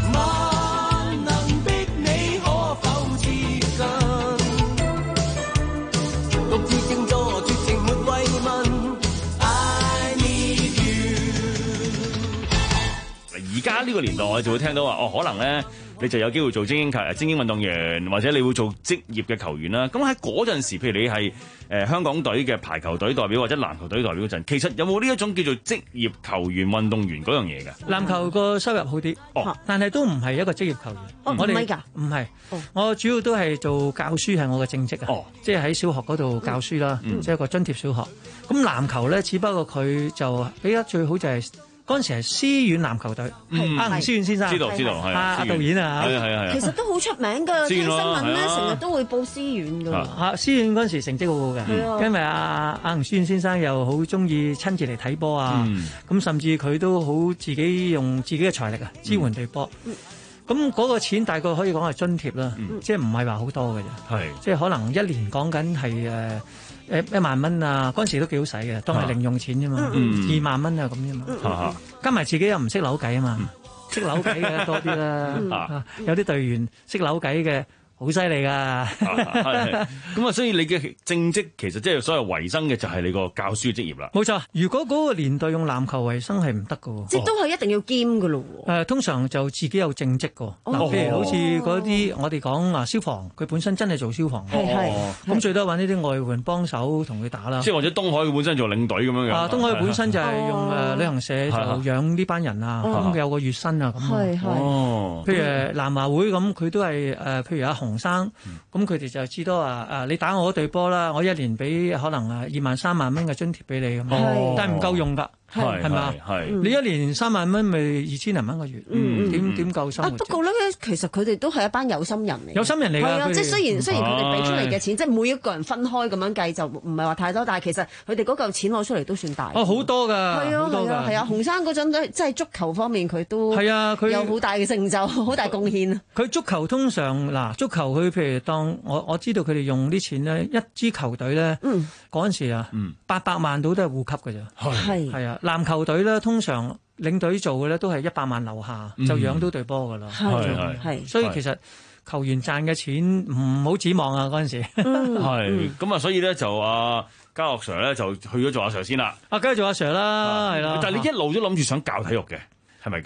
而家呢個年代，我就會聽到話，哦，可能咧你就有機會做精英球、精英運動員，或者你會做職業嘅球員啦。咁喺嗰陣時，譬如你係誒、呃、香港隊嘅排球隊代表或者籃球隊代表嗰陣，其實有冇呢一種叫做職業球員運動員嗰樣嘢嘅？ 籃球個收入好啲，哦，但係都唔係一個職業球員。 哦， 我哋唔係㗎， 唔係。 哦， 我主要都係做教書係我嘅正職啊。哦，即係喺小學嗰度教書啦， 嗯、 即係一個津貼小學。咁籃球咧，只不過佢就比較最好就係、是。嗰陣時係思遠籃球隊，阿吳思遠先生， 知道知道係啊，導演啊， 係啊係啊， 其實都好出名㗎，聽新聞咧成日都會報思遠㗎。 啊，思遠嗰陣時成績好好嘅，因為阿阿吳思遠先生又好中意親自嚟睇波啊，咁甚至佢都好自己用自己嘅財力啊支援隊波。咁嗰個錢大概可以講係津貼啦，即係唔係話好多嘅啫，係即係可能一年講緊係誒。誒一萬蚊啊！嗰陣時都幾好使嘅，當係零用錢啫嘛，嗯、二萬蚊啊咁啫嘛，嗯、加埋自己又唔識扭計啊嘛，嗯、識扭計嘅多啲啦，嗯啊、有啲隊員識扭計嘅。好犀利噶， 咁啊！所以你嘅正職其實即係所謂維生嘅就係你個教書嘅職業啦。 冇錯，如果嗰個年代用籃球維生係唔得噶， 即係都係一定要兼噶咯。 誒，通常就自己有正職噶。嗱，譬如好似嗰啲我哋講啊消防，佢本身真係做消防嘅。係係。咁最多揾呢啲外援幫手同佢打啦。 即係或者東海佢本身做領隊咁樣嘅。 啊，東海本身就係用誒旅行社就養呢班人啊，咁佢有個月薪啊咁。係係。哦。譬如南華會咁，佢都係誒，譬如阿洪生，咁佢哋就知道話誒，你打我嗰隊波啦，我一年俾可能誒二萬三萬蚊嘅津貼俾你咁，但係唔夠用㗎。係係嘛？係你一年三萬蚊，咪二千零蚊個月？點點夠生活？ 不過咧，其實佢哋都係一班有心人嚟。 有心人嚟㗎。 係啊，即係雖然雖然佢哋俾出嚟嘅錢，即係每一個人分開咁樣計，就唔係話太多，但係其實佢哋嗰嚿錢攞出嚟都算大。 哦，好多㗎， 係啊，係啊，係啊，洪生嗰陣都即係足球方面，佢都係啊，佢有好大嘅成就，好大貢獻。 佢足球通常嗱，足球佢譬如當我我知道佢哋用啲錢咧，一支球隊咧，嗰陣時啊，八百萬到都係護級㗎咋。係係啊。籃球隊咧，通常領隊做嘅咧都係一百萬樓下，嗯、就養到隊波噶啦。係係，所以其實球員賺嘅錢唔好指望啊！嗰陣時係咁啊，所以咧就阿嘉樂 Sir 咧就去咗做阿 Sir 先啦。 啊，梗係做阿 Sir 啦，係啦。 但係你一路都諗住想教體育嘅，係咪㗎？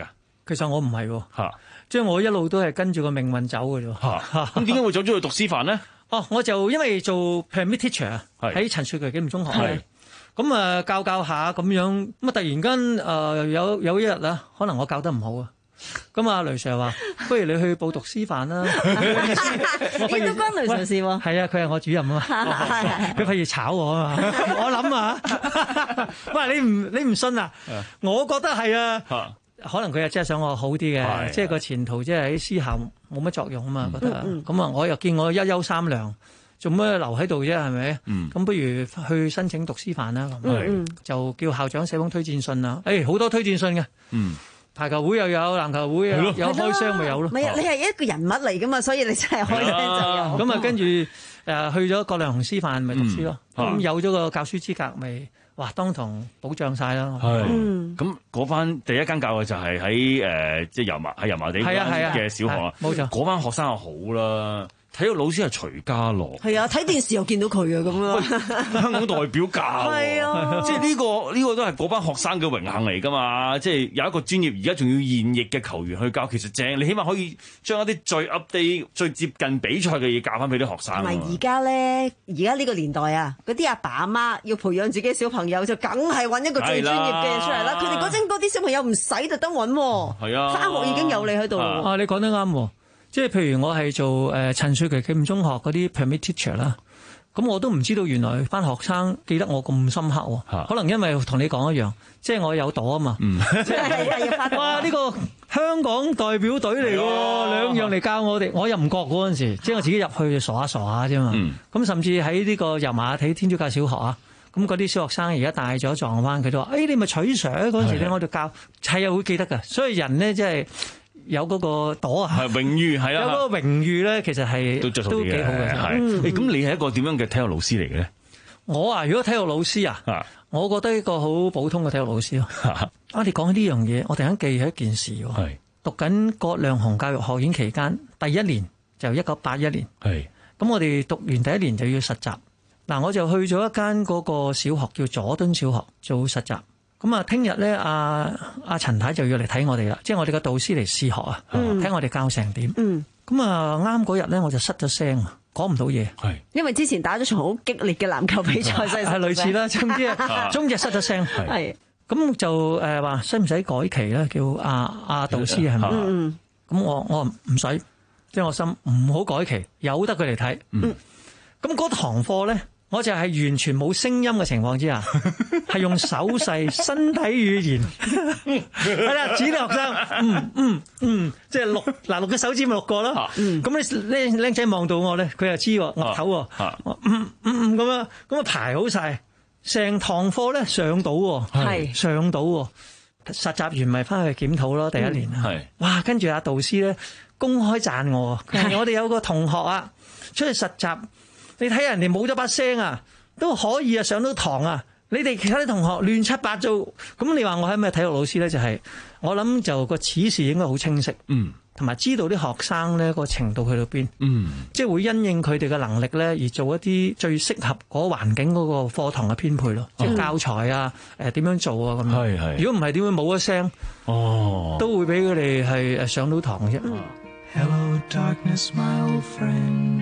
其實我唔係喎，即係我一路都係跟住個命運走嘅啫。 咁點解會走咗去讀師範呢？ 哦，我就因為做 permit teacher 啊，喺陳雪渠紀念中學咧，咁啊教教下咁樣，咁啊突然間誒、呃、有有一日啦，可能我教得唔好啊，咁啊雷 Sir 話：不如你去報讀師範啦。 呢都關雷 Sir 事喎。 係啊，佢係我主任啊嘛，佢費事炒我啊嘛。我諗啊，喂，你唔你唔信啊？我覺得係啊。可能佢又真係想我好啲嘅，即係個前途即係喺私校冇乜作用啊嘛，覺得咁啊，我又見我一優三良，做咩留喺度啫？係咪？咁、嗯、不如去申請讀師範啦，嗯、就叫校長寫封推薦信啦。誒、哎，好多推薦信嘅，嗯、排球會又有，籃球會又有，有開箱咪有咯。唔係啊，你係一個人物嚟噶嘛，所以你真係開聲就有。咁啊，跟住誒去咗葛量洪師範咪讀書咯，咁、嗯、有咗個教書資格咪。哇！當堂保障晒啦。 係，咁嗰班第一間教嘅就係喺誒，即係油麻喺油麻地嘅小學啦。冇錯，嗰班學生就好啦。體育老師係徐家樂。係啊，睇電視又見到佢啊，咁咯。香港代表教。係啊，即係呢個呢個都係嗰班學生嘅榮幸嚟㗎嘛。即係有一個專業，而家仲要現役嘅球員去教，其實正。你起碼可以將一啲最 update、最接近比賽嘅嘢教翻俾啲學生。 同埋而家咧，而家呢個年代啊，嗰啲阿爸阿媽要培養自己嘅小朋友，就梗係揾一個最專業嘅出嚟啦。佢哋嗰陣嗰啲小朋友唔使特登揾喎。係啊，返學已經有你喺度。 啊，你講得啱喎。即係譬如我係做誒陳水渠紀念中學嗰啲 permit teacher 啦，咁我都唔知道原來班學生記得我咁深刻喎，啊、可能因為同你講一樣，即係我有朵啊嘛，嗯、即係哇呢、呢個香港代表隊嚟喎，兩樣嚟教我哋，我又唔覺嗰陣時，即係我自己入去就傻下傻下啫嘛，咁、嗯、甚至喺呢個油麻地天主教小學啊，咁嗰啲小學生而家大咗撞翻佢都話：誒、哎、你咪取 Sir 嗰陣時咧，我就教係啊會記得㗎，所以人咧即係。有嗰個朵啊，係榮譽係啊，有嗰個榮譽咧，其實係都都幾好嘅。係，咁你係一個點樣嘅體育老師嚟嘅咧？我啊，如果體育老師啊，啊我覺得一個好普通嘅體育老師咯。我哋講起呢樣嘢，我突然間記起一件事喎。係讀緊葛量洪教育學院期間，第一年就一九八一年。係咁，我哋讀完第一年就要實習。嗱，我就去咗一間嗰個小學叫佐敦小學做實習。咁啊，聽日咧，阿阿陳太就要嚟睇我哋啦，即係我哋個導師嚟試學啊，睇、嗯、我哋教成點。咁啊、嗯，啱嗰日咧，我就失咗聲啊，講唔到嘢。係，因為之前打咗場好激烈嘅籃球比賽，係係類似啦，總之總之失咗聲。係，咁就誒話，使唔使改期咧？叫阿阿導師係咪？嗯咁我我唔使，即係我心唔好改期，由得佢嚟睇。嗯。咁嗰堂課咧。我就係完全冇聲音嘅情況之下，係用手勢、身體語言，係啦，指啲學生，嗯嗯嗯，即係六嗱六個手指咪六個咯。咁你僆仔望到我咧，佢又知喎，岌頭喎，嗯嗯咁樣，咁啊排好晒，成堂課咧上到喎，係上到喎。實習完咪翻去檢討咯，第一年係。哇，跟住阿導師咧公開讚我，我哋有個同學啊出去實習。你睇人哋冇咗把聲啊，都可以啊上到堂啊！你哋其他啲同學亂七八糟，咁你話我係咩體育老師咧？就係、是、我諗就個指示應該好清晰，嗯，同埋知道啲學生咧個程度去到邊，嗯，即係會因應佢哋嘅能力咧而做一啲最適合嗰個環境嗰個課堂嘅編配咯，嗯、即係教材啊，誒點樣做啊咁樣。係係。如果唔係點會冇一聲？哦，都會俾佢哋係誒上到堂啫。嗯、Hello, darkness, my old friend.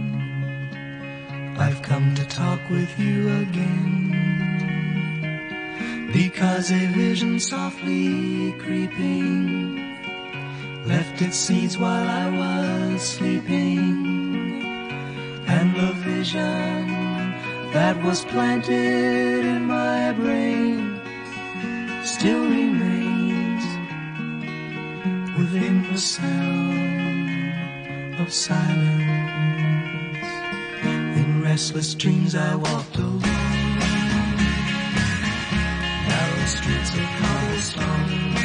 I've come to talk with you again, because a vision softly creeping left its seeds while I was sleeping, and the vision that was planted in my brain still remains within the sound of silence. Restless dreams I walked alone, narrow streets of cobblestone,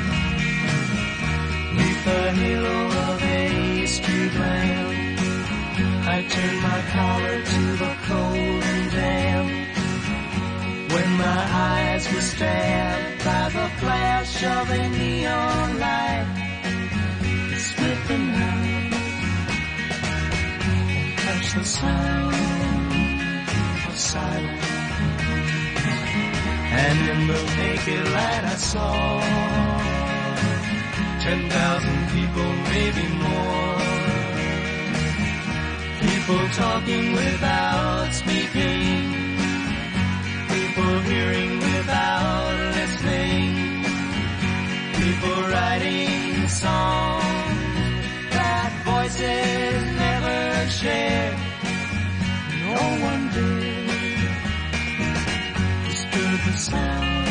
neath the halo of a street lamp. I turned my collar to the cold and damp, when my eyes were stabbed by the flash of a neon light that split the night and touched the sound silence, and in the naked light I saw ten thousand people, maybe more. People talking without speaking. People hearing without listening. People writing songs that voices never shared. No one did disturb the sound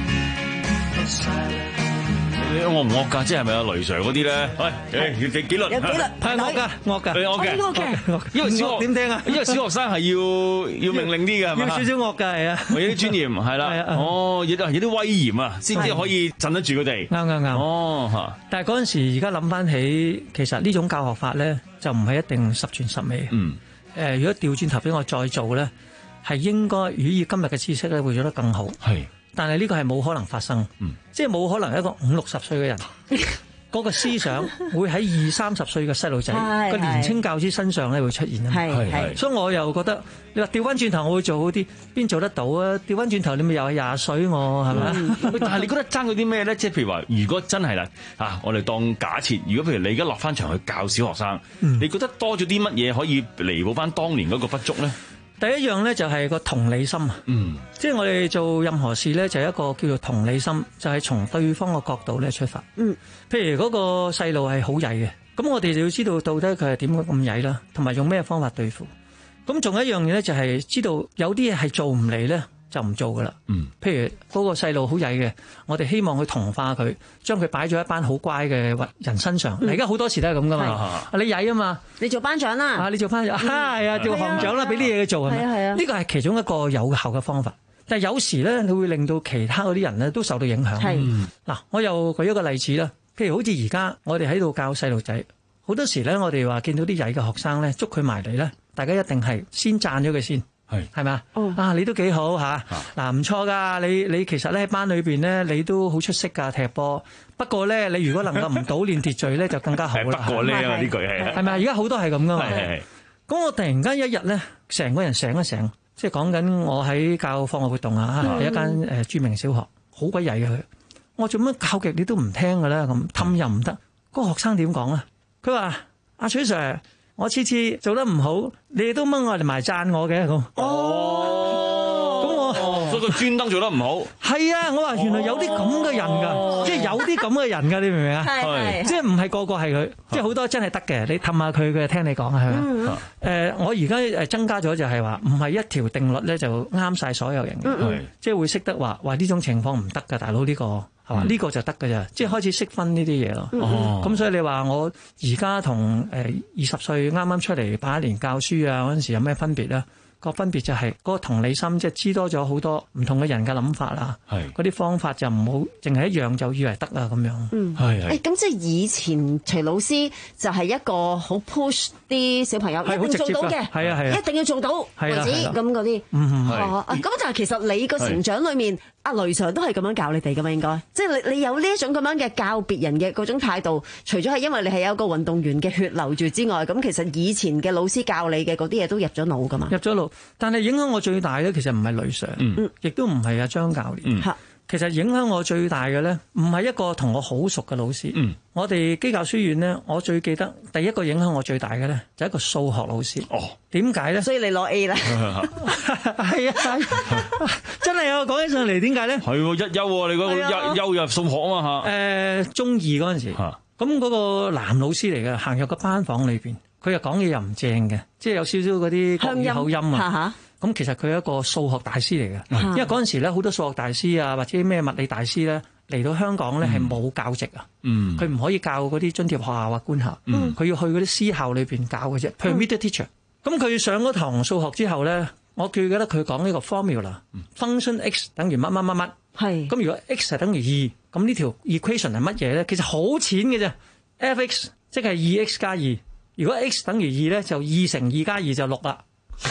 of silence. 你惡唔惡㗎？即係咪有雷 Sir 嗰啲咧？喂，誒要紀律， 有紀律， 係惡㗎，惡㗎， 你惡嘅， 惡嘅， 因為小學點聽啊？ 因為小學生係要要命令啲嘅，係咪？ 要少少惡㗎，係啊， 有啲尊嚴係啦，哦，有啲有啲威嚴啊，先至可以鎮得住佢哋。 啱啱啱。 哦嚇！ 但係嗰陣時，而家諗翻起，其實呢種教學法咧，就唔係一定十全十美。 嗯。 誒，如果調轉頭俾我再做咧，係應該，如果以今日嘅知識咧，會做得更好。 係。 但係呢個係冇可能發生， 嗯、 即係冇可能一個五六十歲嘅人，嗰個思想會喺二三十歲嘅細路仔個年青教師身上咧會出現啊！ 係係， 所以我又覺得你話調翻轉頭，我會做好啲，邊做得到啊？調翻轉頭，你咪又係廿歲我係咪？ 嗯、但係你覺得爭嗰啲咩咧？即係譬如話，如果真係啦，啊，我哋當假設，如果譬如你而家落翻場去教小學生，嗯、你覺得多咗啲乜嘢可以彌補翻當年嗰個不足咧？ 第一樣咧就係個同理心啊， 嗯， 即係我哋做任何事咧就係一個叫做同理心，就係從對方嘅角度咧出發。嗯，譬如嗰個細路係好曳嘅，咁我哋就要知道到底佢係點解咁曳啦，同埋用咩方法對付。咁仲有一樣嘢咧就係知道有啲嘢係做唔嚟咧，就唔做噶啦。嗯，譬如嗰個細路好曳嘅，我哋希望去同化佢，將佢擺咗一班好乖嘅人身上。而家好多時都係咁噶嘛。你曳啊嘛， 你做班長啦。啊， 你做班長，係啊，做行長啦，俾啲嘢佢做係咪？係啊係啊。呢個係其中一個有效嘅方法。但係有時咧，你會令到其他嗰啲人咧都受到影響。係。嗱，我又舉一個例子啦。譬如好似而家我哋喺度教細路仔，好多時咧我哋話見到啲曳嘅學生咧，捉佢埋嚟咧，大家一定係先讚咗佢先。係係咪？哦、啊，你都幾好嚇，嗱唔錯噶，你你其實咧喺班裏邊咧，你都好出色噶踢波。不過咧，你如果能夠唔搗亂秩序咧，就更加好啦。 不過呢呢句係係咪？而家好多係咁噶嘛。 係係。 咁我突然間一日咧，成個人醒一醒，即係講緊我喺教課外活動啊，係、嗯、一間誒著名小學，好鬼曳嘅佢。我做乜教極你都唔聽㗎啦，咁氹又唔得。嗰、那個學生點講啊？佢話：阿徐 Sir。我次次做得唔好，你哋都掹我嚟埋讚我嘅咁。哦，咁我所以佢專登做得唔好。 係啊，我話原來有啲咁嘅人㗎，哦、即係有啲咁嘅人㗎，你明唔明啊？係，即係唔係個個係佢，即係好多真係得嘅。你氹下佢，佢聽你講係咪？誒、嗯呃，我而家誒增加咗就係話，唔係一條定律咧就啱晒所有人嘅，嗯、即係會識得話話呢種情況唔得㗎，大佬呢、呢個。係嘛？呢、嗯、個就得㗎咋，即係開始識分呢啲嘢咯。哦，咁所以你話我而家同誒二十歲啱啱出嚟八一年教書啊嗰陣時有咩分別咧？個分別就係嗰個同理心，即係知多咗好多唔同嘅人嘅諗法啦。係嗰啲方法就唔好淨係一樣就以為得啊咁樣。 嗯，係係。誒咁即係以前徐老師就係一個好 push 啲小朋友一定做到嘅，係啊係啊，一定要做到為止咁嗰啲。嗯係。哦，咁但係其實你個成長裡面，阿雷 Sir 都係咁樣教你哋㗎嘛？應該即係你你有呢一種咁樣嘅教別人嘅嗰種態度，除咗係因為你係有個運動員嘅血流住之外，咁其實以前嘅老師教你嘅嗰啲嘢都入咗腦㗎嘛？入咗腦。但係影響我最大咧，其實唔係雷 Sir，嗯，亦都唔係阿張教練。嗯，其實影響我最大嘅咧，唔係一個同我好熟嘅老師。嗯，我哋基教書院咧，我最記得第一個影響我最大嘅咧，就係一個數學老師。哦，點解咧？所以你攞 A 啦。係啊，真係啊！講起上嚟，點解咧？係喎，一優喎，你嗰個優優入數學啊嘛嚇。誒，中二嗰陣時，咁嗰個男老師嚟嘅，行入個班房裏邊。佢又講嘢又唔正嘅，即係有少少嗰啲國語口音啊。咁其實佢係一個數學大師嚟嘅，因為嗰陣時咧好多數學大師啊，或者咩物理大師咧嚟到香港咧係冇教職啊。嗯，佢唔可以教嗰啲津貼學校啊官校。嗯，佢要去嗰啲私校裏邊教嘅啫。譬如 Permitted teacher。咁佢上嗰堂數學之後咧，我記得佢講呢個 formula，function x 等於乜乜乜乜。係。咁如果 x 係等於二，咁呢條 equation 係乜嘢咧？其實好淺嘅啫 ，f(x) 即係二 x 加二。如果 x 等於二咧，就二乘二加二就六啦。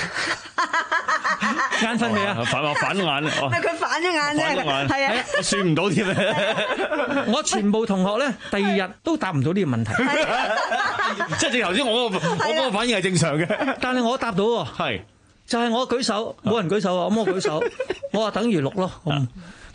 眼瞓未啊？ 反我反眼啊！ 係佢反咗眼啫，係啊， 我算唔到添咧。 我全部同學咧，第二日都答唔到呢個問題。 即係正頭先我個我嗰個反應係正常嘅， 但係我答到喎。係就係我舉手，冇人舉手啊！咁我舉手，我話等於六咯。咁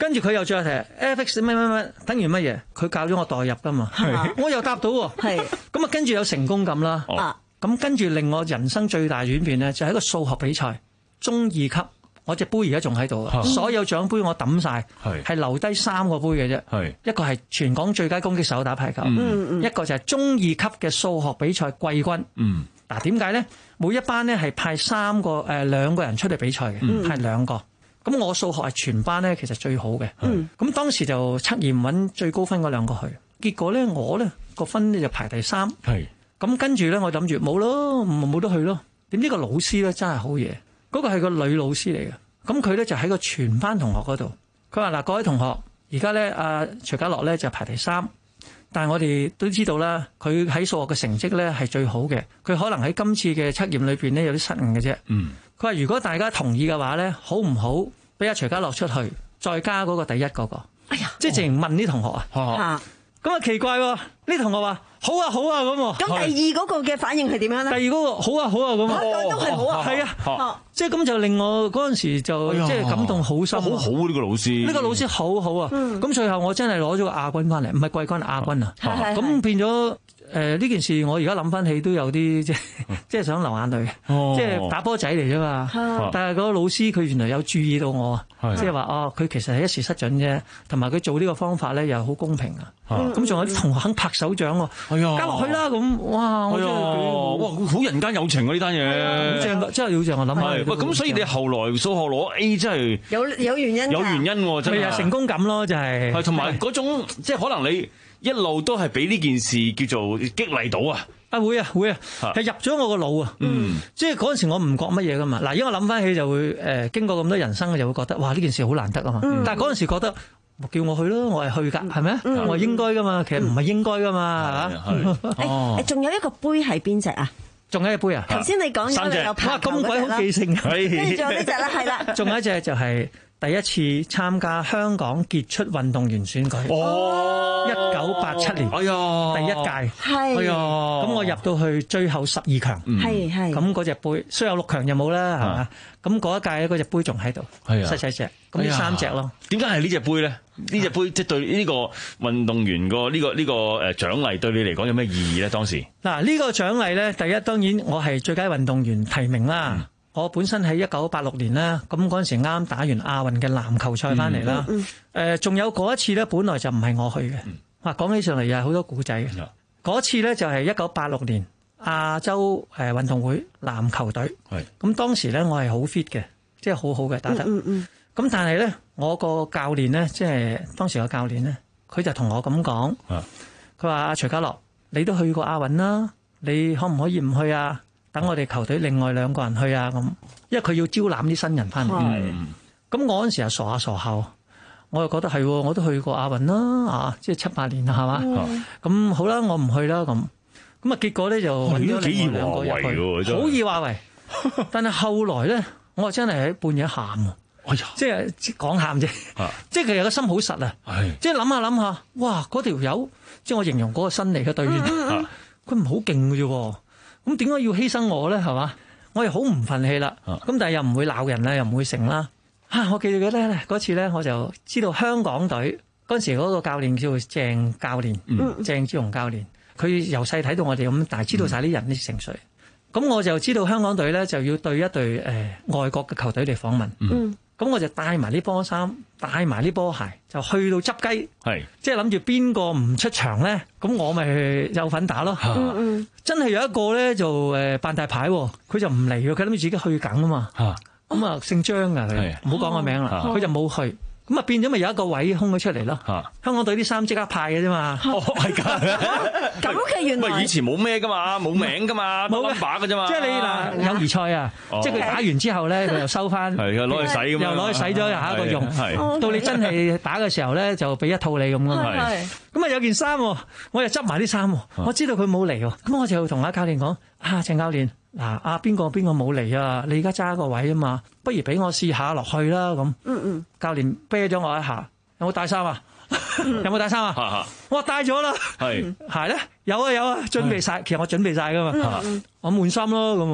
跟住佢又再提 F X 乜乜乜，等於乜嘢？佢教咗我代入噶嘛，我又答到喎。係咁啊，跟住有成功感啦。啊，咁跟住令我人生最大轉變咧，就係一個數學比賽，中二級。我隻杯而家仲喺度，所有獎杯我抌晒，係留低三個杯嘅啫。一個係全港最佳攻擊手打排球，嗯、一個就係中二級嘅數學比賽季軍。嗱，點解咧？每一班咧係派三個誒兩、呃、個人出嚟比賽嘅，係、嗯、兩個。咁我數學係全班咧其實最好嘅。咁、嗯、當時就測驗揾最高分嗰兩個去，結果咧我咧個分咧就排第三。咁跟住咧我諗住冇咯，冇得去咯。點知個老師咧真係好嘢。嗰個係個女老師嚟嘅，咁佢咧就喺個全班同學嗰度。佢話嗱，各位同學，而家咧阿徐家樂咧就排第三，但係我哋都知道啦，佢喺數學嘅成績咧係最好嘅。佢可能喺今次嘅測驗裏邊咧有啲失誤嘅啫。嗯，佢話如果大家同意嘅話咧，好唔好俾阿徐家樂出去，再加嗰個第一嗰個？哎呀，即係直情問啲同學啊。嚇，咁啊奇怪喎，呢同學話。好啊好啊咁喎，咁第二嗰個嘅反應係點樣咧？第二嗰個好啊好啊咁啊，都係好啊，係啊，即係咁就令我嗰陣時就即係感動好深，好好啊呢個老師，呢個老師好好啊，咁最後我真係攞咗個亞軍翻嚟，唔係季軍亞軍啊，咁變咗。誒呢件事我而家諗翻起都有啲即係即係想流眼淚，即係打波仔嚟啫嘛。但係嗰個老師佢原來有注意到我，即係話哦，佢其實係一時失準啫，同埋佢做呢個方法咧又好公平啊。咁仲有啲同學肯拍手掌喎，加落去啦咁，哇！我真係哇，好人間有情啊呢單嘢，好正，真係好正。我諗下，喂，咁所以你後來數學攞 A 真係有有原因，有原因喎，真係成功感咯，就係係同埋嗰種即係可能你。一路都係俾呢件事叫做激勵到啊！啊會啊會啊，係入咗我個腦啊！嗯，即係嗰陣時我唔覺乜嘢噶嘛。嗱，因為我諗翻起就會誒、呃，經過咁多人生，就會覺得哇呢件事好難得啊嘛。嗯、但係嗰陣時覺得叫我去咯，我係去㗎，係咪、嗯？我係應該噶嘛，其實唔係應該噶嘛嚇。誒仲有一個杯係邊隻啊？仲有一杯啊！頭先你講咗你有排球嗰隻啦，哇咁鬼好記性，跟住仲有呢隻啦，係啦。仲有一隻就係第一次參加香港傑出運動員選舉。哦，一九八七年，哎呀，第一屆，係，哎呀，咁我入到去最後十二強，係係，咁嗰隻杯雖有六強就冇啦，係嘛？咁嗰一屆咧，嗰隻杯仲喺度，係啊，細細隻，咁呢三隻咯。點解係呢隻杯咧？呢隻杯即係對呢個運動員個呢個呢個誒獎勵對你嚟講有咩意義咧？當時嗱呢個獎勵咧，第一當然我係最佳運動員提名啦。嗯、我本身喺一九八六年啦，咁嗰陣時啱打完亞運嘅籃球賽翻嚟啦。誒、嗯，仲、嗯呃、有嗰一次咧，本來就唔係我去嘅。哇、嗯，講起上嚟又係好多古仔嘅。嗰、嗯、次咧就係一九八六年亞洲誒運動會籃球隊。係咁、嗯、當時咧我係好 fit 嘅，即係好好嘅打得。嗯嗯。咁、嗯、但係咧，我個教練咧，即係當時個教練咧，佢就同我咁講，佢話阿徐家樂，你都去過亞運啦，你可唔可以唔去啊？等我哋球隊另外兩個人去啊咁，因為佢要招攬啲新人翻嚟。咁、嗯、我嗰陣時又傻下傻下，我又覺得係，我都去過亞運啦，啊，即係七八年啦，係嘛？咁、嗯、好啦，我唔去啦咁。咁啊，結果咧就揾咗另外兩個入去，好易話為。但係後來咧，我真係喺半夜喊啊！哎呀，即係講喊啫，即係其實個心好實啊！即係諗下諗下，哇！嗰條友，即係我形容嗰個新嚟嘅隊員，佢唔好勁嘅啫。咁點解要犧牲我咧？係嘛？我又好唔忿氣啦。咁但係又唔會鬧人啦，又唔會成啦。啊！我記住咧嗰次咧，我就知道香港隊嗰陣時嗰個教練叫鄭教練，嗯、鄭志龍教練。佢由細睇到我哋咁，但係知道晒啲人啲情緒。咁、嗯、我就知道香港隊咧就要對一隊誒、呃、外國嘅球隊嚟訪問。嗯咁我就帶埋啲波衫，帶埋啲波鞋，就去到執雞，係即係諗住邊個唔出場咧，咁我咪有份打咯。嗯嗯，真係有一個咧就誒扮大牌，佢就唔嚟嘅，佢諗住自己去緊啊嘛。咁啊姓張噶，佢唔好講個名啦，佢就冇去。咁啊變咗咪有一個位空咗出嚟咯。香港隊啲衫即刻派嘅啫嘛。哦，係㗎。咁嘅原來。喂，以前冇咩㗎嘛，冇名㗎嘛，冇 number 㗎啫嘛。即係你嗱友誼賽啊，即係佢打完之後咧，佢又收翻。係啊，攞去洗咁樣。又攞去洗咗，下一個用。係。到你真係打嘅時候咧，就俾一套你咁㗎嘛。係。咁啊有件衫，我又執埋啲衫，我知道佢冇嚟喎，咁我就同阿教練講：啊，鄭教練。嗱，阿邊個邊個冇嚟啊？你而家揸個位啊嘛，不如俾我試下落去啦咁。嗯嗯，教練啤咗我一下，有冇帶衫啊？有冇帶衫啊？我話帶咗啦。係鞋咧？有啊有啊，準備晒。其實我準備晒噶嘛。嗯嗯，我換衫咯咁啊。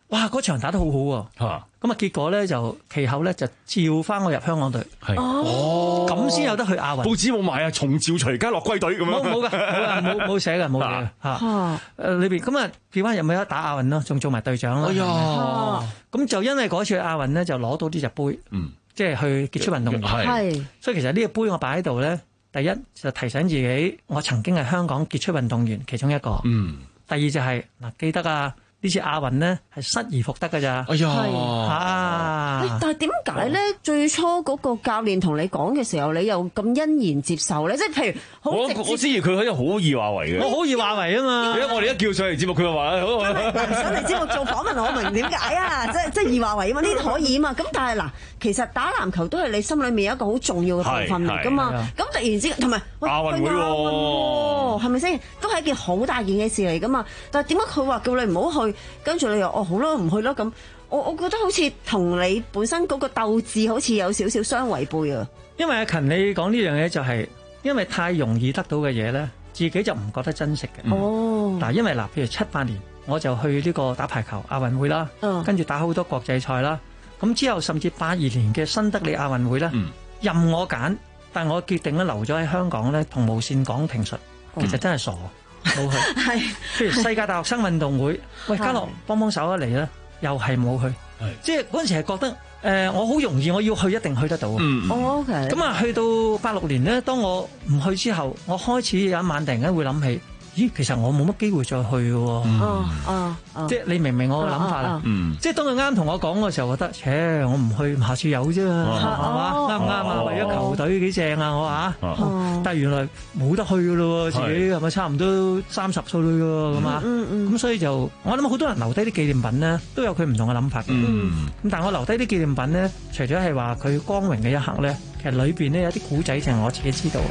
哇！嗰場打得好好喎，咁啊結果咧就其後咧就召翻我入香港隊， 係哦，咁先有得去亞運。 報紙冇買啊，重召徐家樂歸隊咁樣。 冇冇㗎，冇㗎，冇冇寫㗎，冇寫㗎嚇。誒裏邊咁啊，叫翻入咪得打亞運咯，仲做埋隊長咯。 哎呀， 咁就因為嗰次亞運咧，就攞到呢隻杯，嗯，即係去傑出運動員。係，所以其實呢個杯我擺喺度咧，第一就提醒自己，我曾經係香港傑出運動員其中一個。嗯。第二就係嗱，記得啊。呢次亞運呢係失而復得㗎咋？ 哎呀， 啊！但係點解咧？最初嗰個教練同你講嘅時候，你又咁欣然接受咧？即係譬如好我我知佢可以好易話為嘅， 我好易話為啊嘛！ 我哋一叫上嚟節目，佢就話好上嚟節目做訪問，我明點解啊！即係即係易話為啊嘛，呢啲可以啊嘛。咁但係嗱，其實打籃球都係你心裏面一個好重要嘅部分嚟㗎嘛。咁突然之間同埋亞運會喎， 係咪先？都係一件好大件嘅事嚟㗎嘛。但係點解佢話叫你唔好去？跟住你又哦好啦，唔去啦咁，我我覺得好似同你本身嗰個鬥志好似有少少相違背啊。 因為阿勤你講呢樣嘢就係、是，因為太容易得到嘅嘢咧，自己就唔覺得珍惜嘅。哦，嗱，因為嗱，譬如七八年我就去呢個打排球亞運會啦，嗯、跟住打好多國際賽啦，咁之後甚至八二年嘅新德里亞運會咧，嗯、任我揀，但我決定咧留咗喺香港咧，同無線講評述，其實真係傻。冇去，係譬如世界大學生運動會，喂嘉樂幫幫手一嚟咧，又係冇去，即係嗰陣時係覺得誒、呃，我好容易我要去一定去得到。嗯哦 OK。咁啊，去到八六年咧，當我唔去之後，我開始有一晚突然間會諗起。咦，其實我冇乜機會再去嘅喎。哦哦哦，即係你明唔明我嘅諗法啦？嗯，即係當佢啱同我講嘅時候，覺得，切，我唔去，下次有啫嘛，係嘛？啱唔啱啊？為咗球隊幾正啊，我話。但係原來冇得去嘅咯喎，自己係咪差唔多三十歲咯咁啊？嗯嗯。咁所以就我諗好多人留低啲紀念品咧，都有佢唔同嘅諗法嘅。嗯。咁但係我留低啲紀念品咧，除咗係話佢光榮嘅一刻咧，其實裏邊咧有啲古仔，就係我自己知道。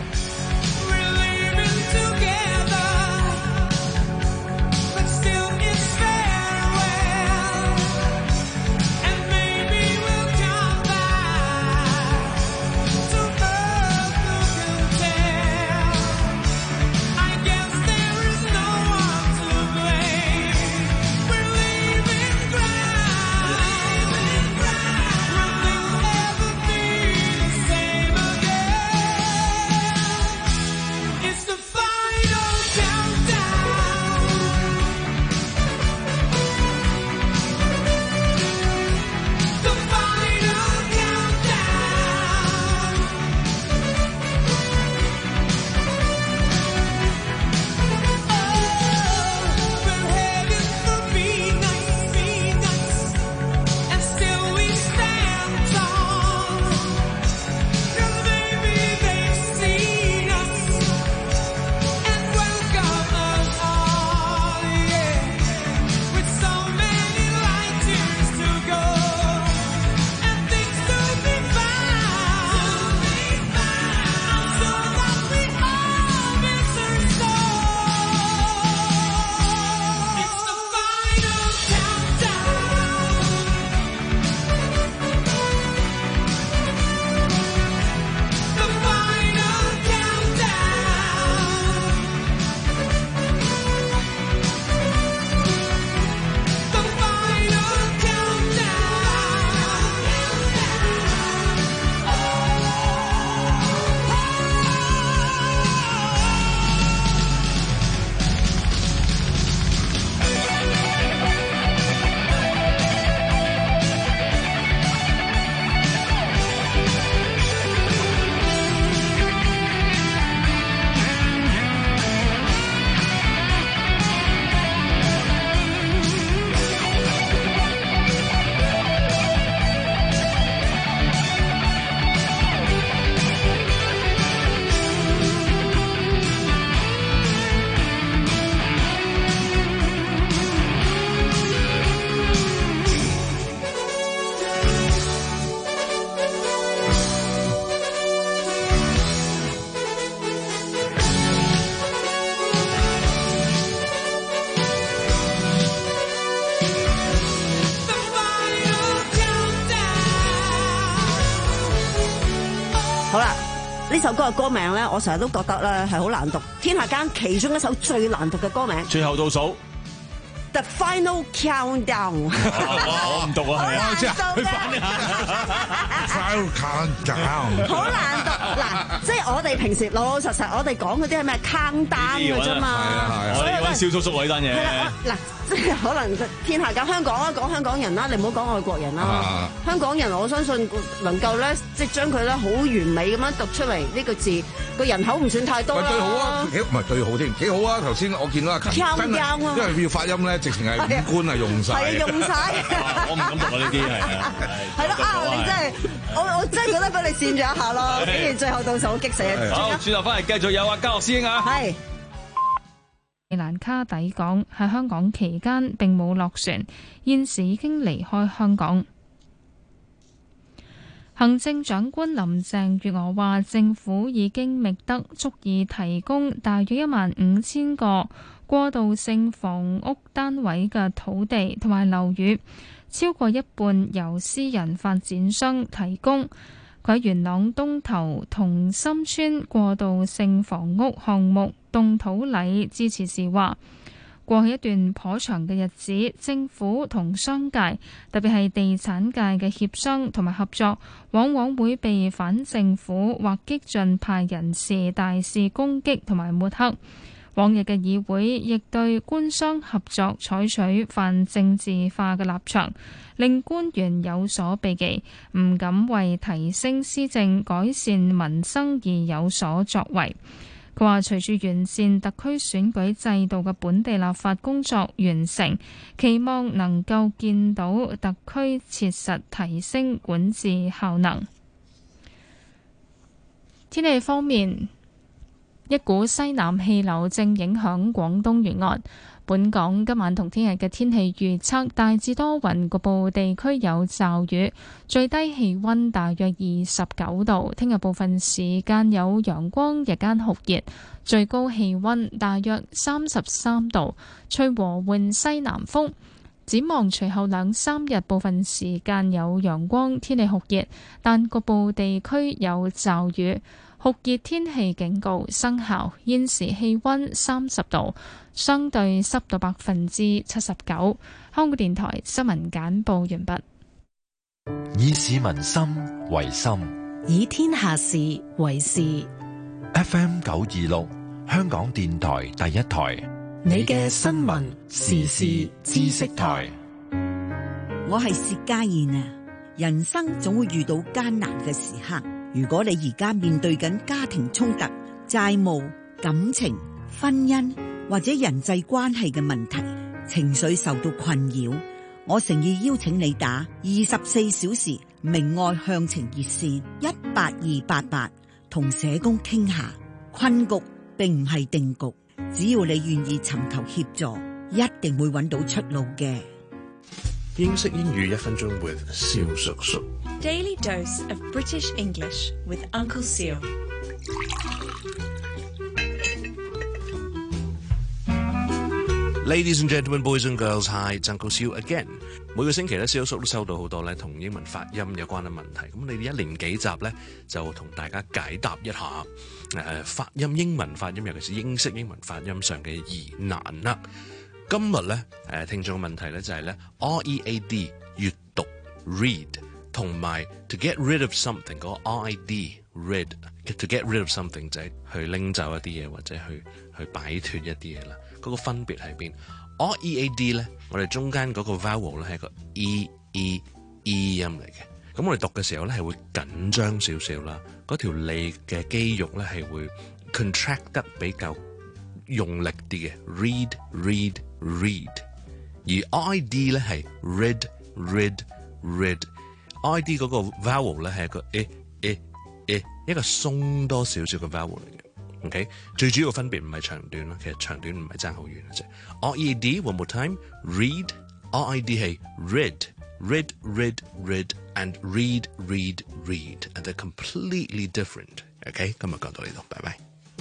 呢首歌嘅歌名咧，我成日都覺得咧係好難讀，天下間其中一首最難讀嘅歌名。 最後倒數， The Final Countdown。 我唔讀啊，係啊， 即係佢反啊 Final Countdown。 好難讀嗱，即係我哋平時老老實實，我哋講嗰啲係咩 countdown 嘅啫嘛。 係啊係啊， 我哋揾蕭叔叔呢單嘢。 嗱，即係可能天下間香港啦，講香港人啦，你唔好講外國人啦。香港人我相信能夠咧，即係將佢咧好完美咁樣讀出嚟呢個字，個人口唔算太多啦。 最好啊，幾唔係最好添，幾好啊！頭先我見到阿勤真係，因為要發音咧，直情係五官係用晒。 係啊，用晒。 我唔敢讀啊呢啲係啊。 係咯啊！你真係，我我真係覺得俾你跣咗一下咯，竟然最後到手好激死啊！ 好，轉頭翻嚟繼續有啊，嘉樂師兄啊。 係。 斯里蘭卡抵港喺香港期間並冇落船，現時已經離開香港。行政長官林鄭月娥話，政府已經覓得足以提供大約一萬五千個過渡性房屋單位嘅土地同埋樓宇，超過一半由私人發展商提供。佢喺元朗東頭同心村過渡性房屋項目動土禮致辭時話，過去一段頗長嘅日子，政府同商界，特別係地產界嘅協商同埋合作，往往會被反政府或激進派人士大肆攻擊同埋抹黑。往日嘅議會亦對官商合作採取泛政治化嘅立場，令官員有所避忌，唔敢為提升施政、改善民生而有所作為。佢話：隨住完善特區選舉制度嘅本地立法工作完成，期望能夠見到特區切實提升管治效能。天氣方面，一股西南氣流正影響廣東沿岸。本港今晚同聽日嘅天氣預測大致多雲，局部地區有驟雨，最低氣溫大約二十九度。聽日部分時間有陽光，日間酷熱，最高氣溫大約三十三度，吹和緩西南風。展望隨後兩三日，部分時間有陽光，天氣酷熱，但局部地區有驟雨。酷熱天氣警告生效，現時氣溫三十度，相對濕度百分之七十九。香港電台新聞簡報完畢。 以市民心為心， 以天下事為事。 F M 九二六，香港電台第一台， 你嘅新聞時事知識台。 我係薛家燕啊！人生總會遇到艱難嘅時刻。如果你而家面對緊家庭衝突、債務、感情、婚姻或者人際關係嘅問題，情緒受到困擾，我誠意邀請你打二十四小時明愛向晴熱線一八二八八，同社工傾下。困局並唔係定局，只要你願意尋求協助，一定會揾到出路嘅。 英式英語一分鐘 with 蕭叔叔。 Daily dose of British English with Uncle Seal. Ladies and gentlemen, boys and girls, hi, it's Uncle Seal again. 每個星期咧，蕭叔都收到好多咧同英文發音有關嘅問題。咁你哋一連幾集咧，就同大家解答一下誒、呃、發音英文發音，尤其是英式英文發音上嘅疑難啦。今日咧誒聽眾嘅問題咧就係咧 R E A D 閱讀 read。同埋 to get rid of something 嗰個 R I D rid to get rid of something 就係去拎走一啲嘢或者去去擺脫一啲嘢啦。嗰、那個分別喺邊 ？R E A D 咧，我哋中間嗰個 vowel 咧係個 E E E 音嚟嘅。咁我哋讀嘅時候咧係會緊張少少啦。嗰條脷嘅肌肉咧係會 contract 得比較用力啲嘅。Read read read。而 R I D 咧係 rid rid rid。I D 嗰個 vowel 咧係一個 e e e 一個鬆多少少嘅 vowel 嚟嘅 ，OK？ 最主要嘅分別唔係長短啦，其實長短唔係爭好遠嘅啫。R E A D one more time read R I D 係 read read read read and read read read and they're completely different。OK？ 今日講到呢度，拜拜。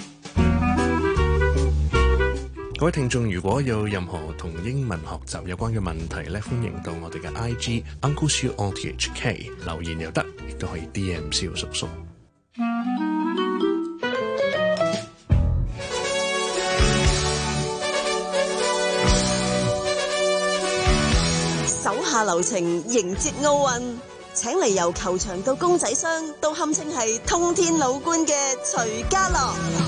各位聽眾，如果有任何同英文學習有關嘅問題咧，歡迎到我哋嘅 I G Uncle Siu R T H K 留言又得，亦都可以 D M 蕭叔叔。 馬流程迎接奧運，請嚟由球場到公仔箱都堪稱係通天老倌嘅徐家樂。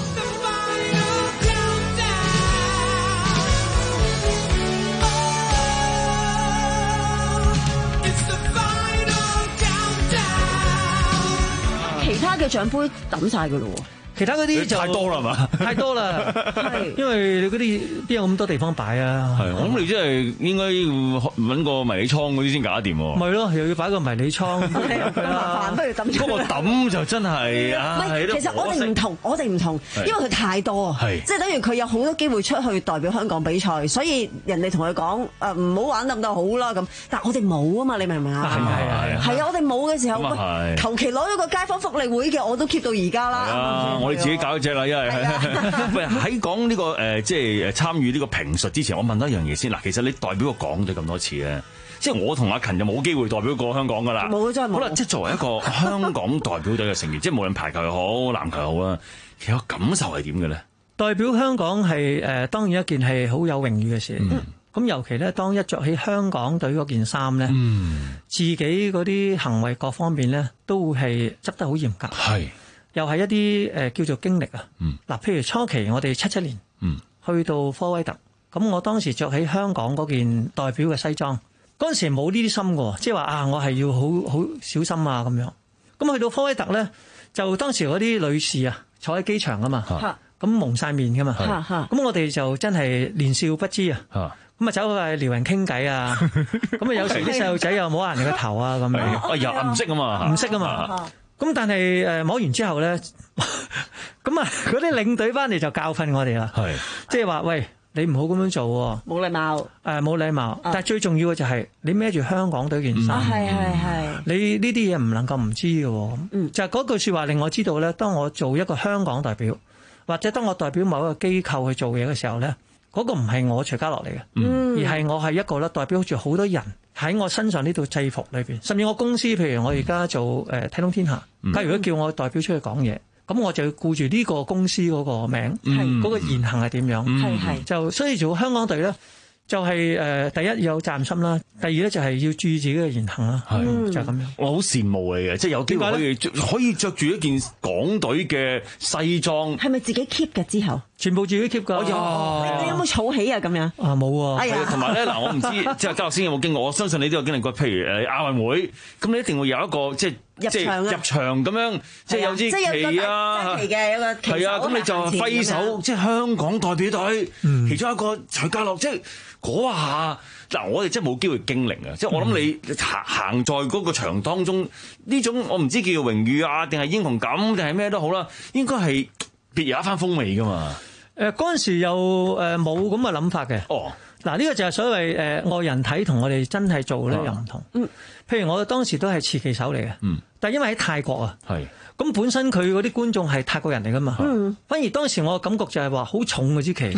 其他嘅獎杯抌晒㗎咯喎。 其他嗰啲就太多啦嘛， 太多啦，係因為你嗰啲邊有咁多地方擺啊？ 係，我諗你真係應該要揾個迷你倉嗰啲先搞得掂喎。 咪咯，又要擺個迷你倉， 麻煩不如抌出嚟。 嗰個抌就真係啊， 其實我哋唔同，我哋唔同，因為佢太多啊，即係等於佢有好多機會出去代表香港比賽，所以人哋同佢講誒唔好玩咁就好啦咁。但係我哋冇啊嘛，你明唔明啊？係係係。係啊，我哋冇嘅時候，求其攞咗個街坊福利會嘅，我都 keep 到而家啦。 我哋自己搞一隻啦，因為喂喺講呢個誒，即係參與呢個評述之前，我問多一樣嘢先嗱。其實你代表過港隊咁多次咧，即係我同阿勤就冇機會代表過香港噶啦。 冇真係冇。好啦，即係作為一個香港代表隊嘅成員，即係無論排球又好、籃球又好啦，其實感受係點嘅咧？ 代表香港係誒當然一件係好有榮譽嘅事。咁、嗯、尤其咧，當一着起香港隊嗰件衫咧，嗯、自己嗰啲行為各方面咧，都會係執得好嚴格。係。又係一啲誒叫做經歷啊，嗱、嗯，譬如初期我哋七七年、嗯、去到科威特，咁我當時着起香港嗰件代表嘅西裝，嗰陣時冇呢啲心嘅，即係話啊，我係要好好小心啊咁樣。咁去到科威特咧，就當時嗰啲女士啊，坐喺機場啊嘛，咁蒙晒面噶嘛，咁我哋就真係年少不知啊，咁啊走去撩人傾偈啊，咁啊有時啲細路仔又摸人哋個頭啊咁樣， 啊又唔識啊嘛， 唔識啊嘛。咁但係誒摸完之後咧，咁啊嗰啲領隊翻嚟就教訓我哋啦，係即係話喂，你唔好咁樣做， 冇禮貌， 誒冇禮貌，但係最重要嘅就係你孭住香港隊件衫， 係係係， 你呢啲嘢唔能夠唔知嘅，嗯，就係嗰句說話令我知道咧，當我做一個香港代表，或者當我代表某一個機構去做嘢嘅時候咧，嗰個唔係我徐家樂嚟嘅，嗯，而係我係一個咧代表住好多人。喺我身上呢套制服裏邊，甚至我公司，譬如我而家做誒體通天下，假如果叫我代表出去講嘢，咁我就要顧住呢個公司嗰個名，嗰、嗯、個言行係點樣，係係就所以做香港隊咧。就係誒第一要有責任心啦，第二咧就係要注意自己嘅言行啦，係就係咁樣。我好羨慕你嘅，即係有機會可以可以著住一件港隊嘅西裝。 係咪自己 keep 嘅之後？ 全部自己 keep 㗎。 你你有冇儲起啊？咁樣啊冇喎。 係啊。 同埋咧嗱，我唔知即係嘉樂先有冇經過，我相信你都有經歷過。譬如誒亞運會，咁你一定會有一個即係即係入場咁樣，即係有支旗啊， 旗嘅有個旗手。 係啊，咁你就揮手，即係香港代表隊其中一個徐家樂，即係。嗰下嗱，我哋真係冇機會經歷啊！即係我諗你行行在嗰個場當中，呢種我唔知叫榮譽啊，定係英雄感，定係咩都好啦，應該係別有一番風味噶嘛。 誒嗰陣時又誒冇咁嘅諗法嘅。哦，嗱呢個就係所謂誒外人睇同我哋真係做咧又唔同。嗯，譬如我當時都係持旗手嚟嘅。嗯，但係因為喺泰國啊。係。咁本身佢嗰啲觀眾係泰國人嚟噶嘛，嗯、反而當時我嘅感覺就係話好重嗰支旗，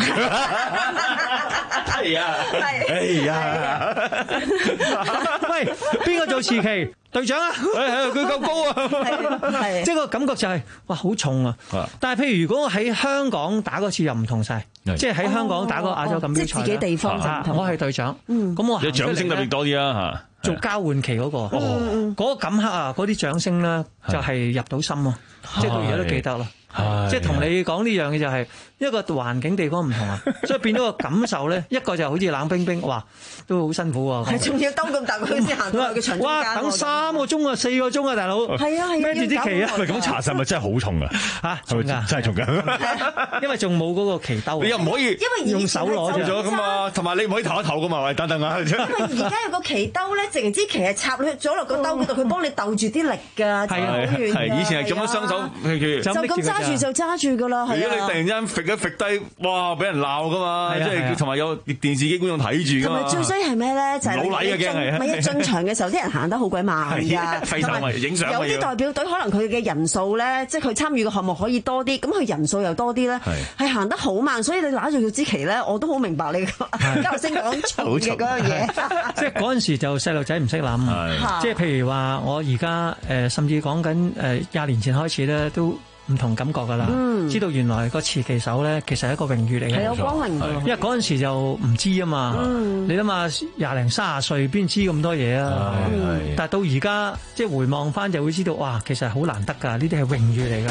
係啊，哎呀，喂，邊個做持旗？隊長啊，佢夠高啊，即係個感覺就係、是、哇好重啊！但係譬如如果我喺香港打嗰次又唔同晒，即係喺香港打個亞洲錦標賽，即係自己地方就唔同。我係隊長，咁、嗯、我有掌聲特別多啲啊嚇。 做交換旗嗰、那個，嗰、哦那個感刻啊，嗰啲掌聲咧就係入到心啊，即係到而家都記得啦。即係同你講呢樣嘢就係一個環境地方唔同啊，所以變咗個感受咧，一個就好似冷冰冰，哇，都好辛苦啊。係仲要兜咁大個圈先行到去嘅場中間。哇，等三個鐘啊，四個鐘啊，大佬。係啊係啊，孭住啲旗啊。 喂，咁查實咪真係好重啊？嚇，重㗎，真係重㗎。 因為仲冇嗰個旗兜。 你又唔可以， 因為用手攞咗㗎嘛，同埋你唔可以唞一唞㗎嘛，喂，等等啊。 因為而家有個旗兜咧，成支旗係插咗落個兜嗰度，佢幫你鬥住啲力㗎，係好遠㗎。 以前係咁樣雙手， 就咁揸住就揸住㗎啦。 如果你突然間揈一揈低，哇！俾人鬧噶嘛，即係同埋有電視機觀眾睇住噶嘛。 同埋最衰係咩咧？就係、是、 老禮嘅驚係。 唔係一進場嘅時候，啲人行得好鬼慢㗎。 揮手咪影相。有啲代表隊可能佢嘅人數咧，即係佢參與嘅項目可以多啲，咁佢人數又多啲咧，係行得好慢。所以你揦住條支旗咧，我都好明白你嘉樂先講重嘅嗰樣嘢。 即係嗰陣時就細路仔唔識諗，即係譬如話我而家誒，甚至講緊誒廿年前開始咧都。 唔同感覺㗎啦。 嗯、 知道原來個持旗手咧其實係一個榮譽嚟嘅， 係有光榮㗎。 因為嗰陣時就唔知啊嘛， 嗯、 你諗下廿零卅歲邊知咁多嘢啊？嗯、但係到而家即係回望翻就會知道，哇，其實好難得㗎，呢啲係榮譽嚟㗎。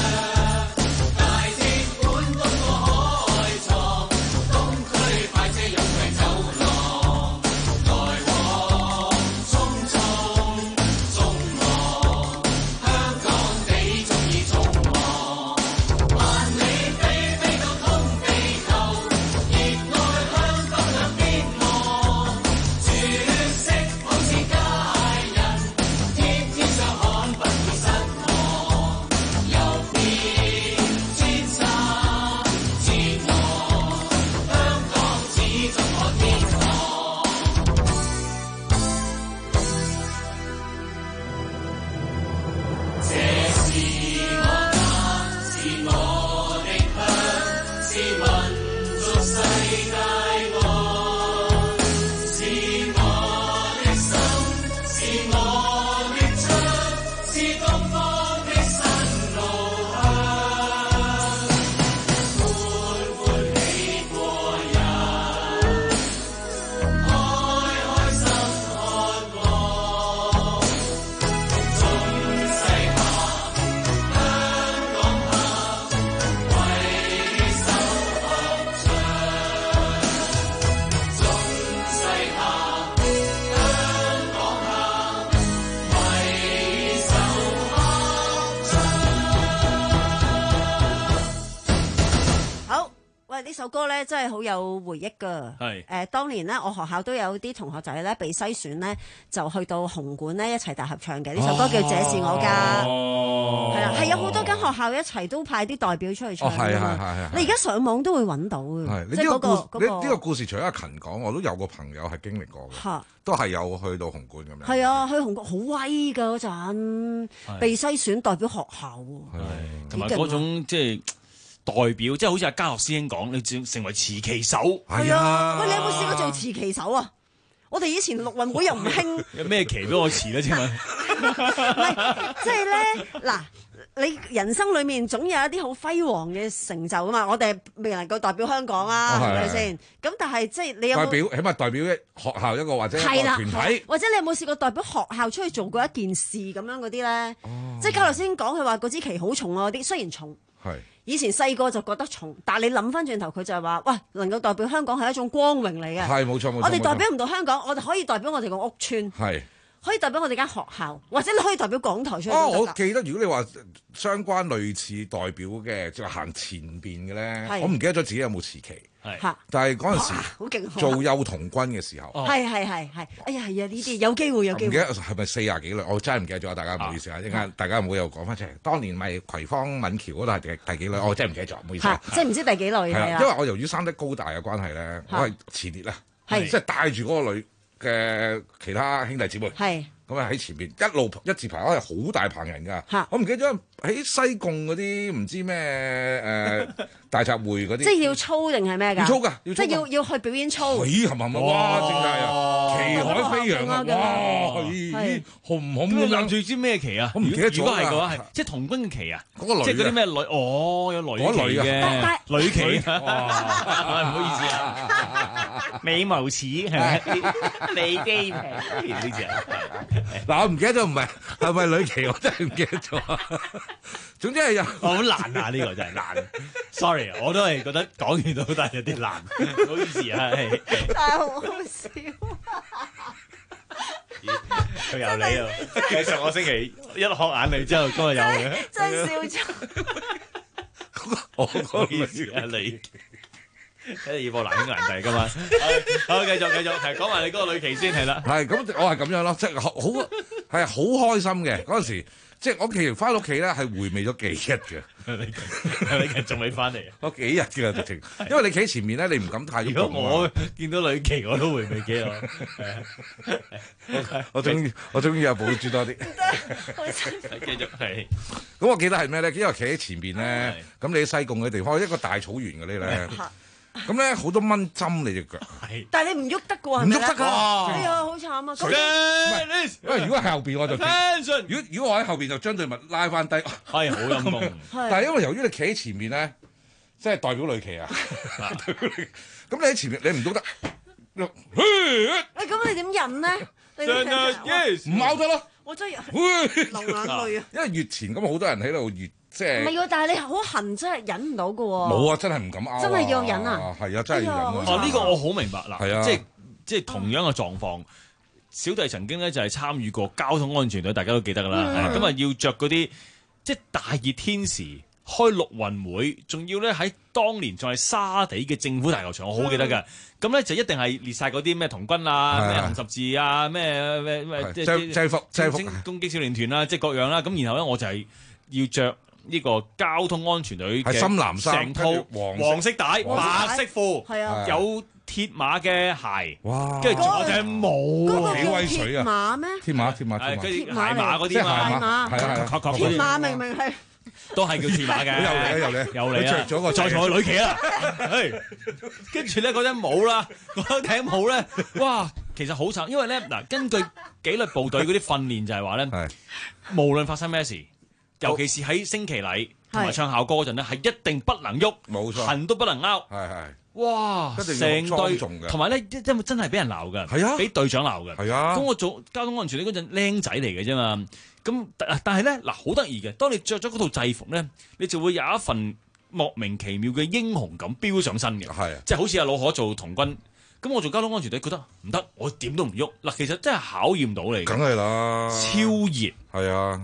大鐵本東過海藏，東區快車首歌咧真係好有回憶㗎。 係誒，當年咧我學校都有啲同學仔咧被篩選咧，就去到紅館咧一齊大合唱嘅。呢首歌叫《這是我家》，係啦，係有好多間學校一齊都派啲代表出去唱。 係係係。 你而家上網都會揾到嘅。 係你呢個故，你呢個故事除咗阿勤講，我都有個朋友係經歷過嘅，都係有去到紅館咁樣。 係啊，去紅館好威㗎嗰陣，被篩選代表學校喎。 係，同埋嗰種即係。代表即係好似阿嘉樂師兄講，你成成為持旗手。 係啊，喂，你有冇試過做持旗手啊？我哋以前陸運會又唔興。 有咩旗俾我持咧？請問？ 唔係，即係咧嗱，你人生裡面總有一啲好輝煌嘅成就啊嘛。我哋未能夠代表香港啊，係咪先？咁但係即係你有冇代表？起碼代表一學校一個或者一個團體， 或者你有冇試過代表學校出去做過一件事咁樣嗰啲咧？即係嘉樂師兄講佢話嗰支旗好重啊，嗰啲雖然重。 係。 以前細個就覺得重，但係你諗翻轉頭，佢就係話：喂，能夠代表香港係一種光榮嚟嘅。 係冇錯冇錯。 我哋代表唔到香港，我哋可以代表我哋個屋村。 係。可以代表我哋間學校，或者你可以代表港台出去。 哦，我記得如果你話相關類似代表嘅，就行前邊嘅咧，我唔記得咗自己有冇持旗。 係。 但係嗰陣時好勁做幼童軍嘅時候。 係係係係。哎呀係啊，呢啲有機會有機會。 唔記得係咪四廿幾女？我真係唔記得咗，大家唔好意思啊！一陣間大家唔好又講翻出嚟。當年咪葵芳敏橋嗰度係第第幾女？我真係唔記得咗，唔好意思。 即係唔知第幾女係啊？ 因為我由於生得高大嘅關係咧，我係遲烈啦，即係帶住嗰個女嘅其他兄弟姊妹。係。咁啊喺前邊一路一字排，我係好大棚人㗎。我唔記得咗喺西貢嗰啲唔知咩誒大集會嗰啲。即係要操定係咩㗎？要操㗎，要操。即係要要去表演操。咦係咪咪？哇！正大啊，旗海飛揚啊！哇！咦紅唔紅咁樣？ 最知咩旗啊？ 我唔記得咗。 如果係嘅話，係即係童軍嘅旗啊。 嗰個女即係嗰啲咩女？哦，有女旗嘅女旗。唔好意思啊，美貌似係咪？你機平呢隻啊？ 嗱，我唔記得咗，唔係係咪女旗？我真係唔記得咗。總之係有好難啊！呢個真係難。Sorry， 我都係覺得講完都都係有啲難。唔好意思啊，係。 但係好好笑。 佢有你啊！繼上個星期一學眼淚之後，今日有嘅。 真係笑咗。 我唔好意思啊，你。一二波難兄難弟噶嘛，好繼續繼續，係講埋你嗰個女旗先係啦。 係咁，我係咁樣咯，即係好係好開心嘅嗰陣時，即係我其實翻屋企咧係回味咗幾日嘅。 你你仲未翻嚟啊？ 我幾日嘅直情，因為你企喺前面咧，你唔敢太喐動。 如果我見到女旗，我都回味幾耐。 我終於我終於有補住多啲。 繼續係。 咁我記得係咩咧？因為企喺前邊咧，咁你喺西貢嘅地方，一個大草原嗰啲咧。咁咧好多蚊針你隻腳， 但係你唔喐得嘅喎， 唔喐得㗎， 哎呀好慘啊！ 因為如果喺後邊我就，如果如果我喺後邊就將對襪拉翻低， 係好陰功。 但係因為由於你企喺前面咧，即係代表女旗啊，咁你喺前面你唔喐得， 誒咁你點忍咧？ 唔拗得咯， 我真係流眼淚啊！ 因為越前咁好多人喺度越。即係唔係喎，但係你好痕，真係忍唔到㗎喎。 冇啊，真係唔敢拗。 真係要忍啊！ 係啊，真係要忍啊！ 哦，呢個我好明白啦。 係啊， 即係即係同樣嘅狀況。小弟曾經咧就係參與過交通安全隊，大家都記得㗎啦。咁啊要着嗰啲即係大熱天時開陸運會，仲要咧喺當年仲係沙地嘅政府大球場，我好記得㗎。咁咧就一定係列晒嗰啲咩童軍啊、咩紅十字啊、咩咩咩即係制服制服攻擊少年團啦，即係各樣啦。咁然後咧我就係要着。呢個交通安全隊係深藍衫， 成套黃色帶、白色褲，有鐵馬嘅鞋， 哇！ 跟住仲有隻帽， 幾威水啊！ 鐵馬咩？ 鐵馬鐵馬鐵馬， 鞋馬嗰啲嘛， 係啊係啊，鐵馬明明係都係叫鐵馬嘅。 有你有你有你啊！ 着咗個在座嘅女旗啦，跟住咧嗰隻帽啦，嗰頂帽咧，哇！其實好慘，因為咧嗱，根據紀律部隊嗰啲訓練就係話咧，無論發生咩事。尤其是喺升旗禮同埋唱校歌嗰陣咧，係一定不能喐， 冇錯， 痕都不能拗。 係係， 哇！成隊同埋咧，因為真係俾人鬧㗎， 係啊， 俾隊長鬧㗎， 係啊。 咁我做交通安全隊嗰陣僆仔嚟嘅啫嘛。咁但係咧嗱，好得意嘅，當你着咗嗰套制服咧，你就會有一份莫名其妙嘅英雄感飆上身嘅， 係， 即係好似阿老可做童軍。咁我做交通安全隊覺得唔得，我點都唔喐嗱。其實真係考驗到你， 梗係啦， 超熱係啊。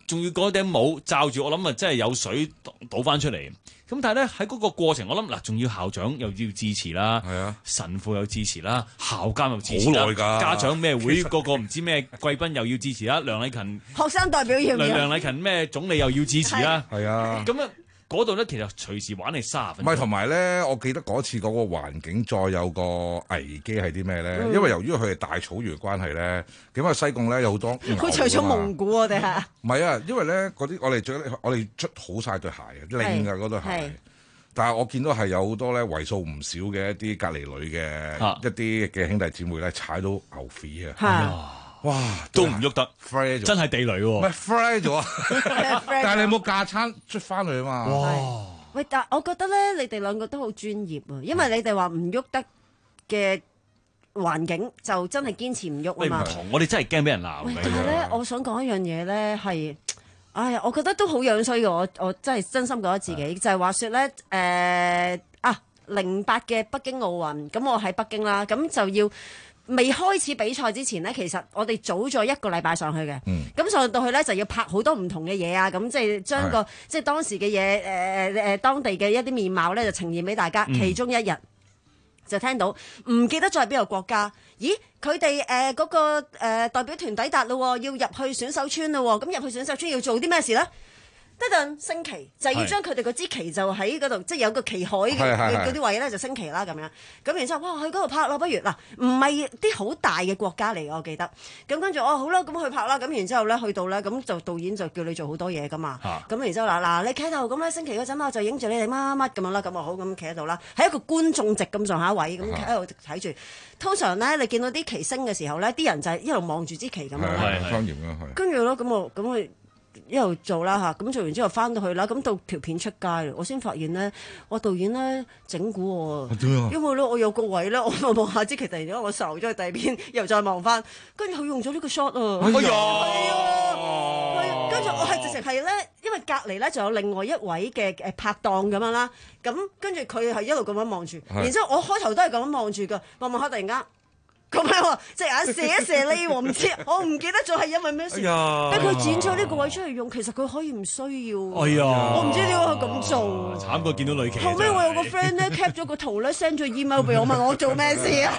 仲要嗰頂帽罩住，我諗啊真係有水倒翻出嚟。咁但係咧喺嗰個過程，我諗嗱，仲要校長又要致辭啦，係啊，神父又致辭啦，校監又致辭啦， 好耐㗎， 家長咩會個個唔知咩貴賓又要致辭啦，梁禮勤學生代表要唔要？ 梁禮勤咩總理又要致辭啦， 係啊， 咁啊嗰度咧其實隨時玩你三十分鐘。 唔係同埋咧，我記得嗰次嗰個環境再有個危機係啲咩咧？ 嗯、 因為由於佢係大草原嘅關係咧，咁啊西貢咧有好多牛佢除咗蒙古我哋係唔係啊？因為咧嗰啲我哋着我哋出好晒對鞋嘅，靚㗎嗰對鞋。但係我見到係有好多咧為數唔少嘅一啲隔離女嘅、啊、一啲嘅兄弟姊妹咧踩到牛屎啊！哇， 都唔喐得 ，fry 咗， 真係地雷喎！ 唔係 fry 咗啊！但係你有冇架撐出翻去啊嘛？ 哇！喂，但係我覺得咧，你哋兩個都好專業啊，因為你哋話唔喐得嘅環境就真係堅持唔喐啊嘛。 唔同，我哋真係驚俾人鬧。 但係咧，我想講一樣嘢咧係。哎呀，我覺得都好樣衰嘅，我我真係真心覺得自己就係話說咧，誒、呃、啊零八嘅北京奧運，咁我喺北京啦，咁就要未開始比賽之前呢，其實我哋早咗一個禮拜上去嘅，咁、嗯、上到去咧就要拍好多唔同嘅嘢啊，咁即係將個即係當時嘅嘢誒誒當地嘅一啲面貌咧就呈現俾大家，嗯、其中一日。就聽到唔記得咗係邊個國家？咦，佢哋誒嗰個誒、呃、代表團抵達咯，要入去選手村咯，咁入去選手村要做啲咩事咧？得陣升旗，就係、要將佢哋嗰支旗就喺嗰度，即係有個旗海嘅嗰啲位咧就升旗啦咁樣。咁然之後，哇，去嗰度拍咯，不如嗱，唔係啲好大嘅國家嚟，我記得。咁跟住哦，好啦，咁去拍啦。咁然之後咧，去到咧，咁就導演就叫你做好多嘢噶嘛。咁、啊、然之後嗱嗱，你企喺度咁咧，升旗嗰陣我就影住你哋乜乜咁樣啦。咁我好咁企喺度啦，喺一個觀眾席咁上下位，咁企喺度睇住。通常咧，你見到啲旗升嘅時候咧，啲人就係一路望住支旗咁樣。係係。跟住咯，咁我咁我。一路做啦嚇，咁做完之後翻到去啦，咁到條片出街，我先發現咧，我導演咧整蠱我，因為咧我有個位咧，我望下支旗，突然間我睄咗去第二邊，又再望翻，跟住佢用咗呢個 shot 啊， 哎呀， 係啊，跟住我係直情係咧，因為隔離咧就有另外一位嘅誒拍檔咁樣啦，咁跟住佢係一路咁樣望住，然之後我開頭都係咁樣望住噶，望望下突然間。咁樣喎，即係眼射一射你喎，唔知我唔記得咗係因為咩事。俾佢剪咗呢個位出嚟用，其實佢可以唔需要。 哎呀， 我唔知點解佢咁做。 慘過見到女旗。 後尾我有個 friend 咧 cap 咗個圖咧 send 咗 email 俾我，問我做咩事啊？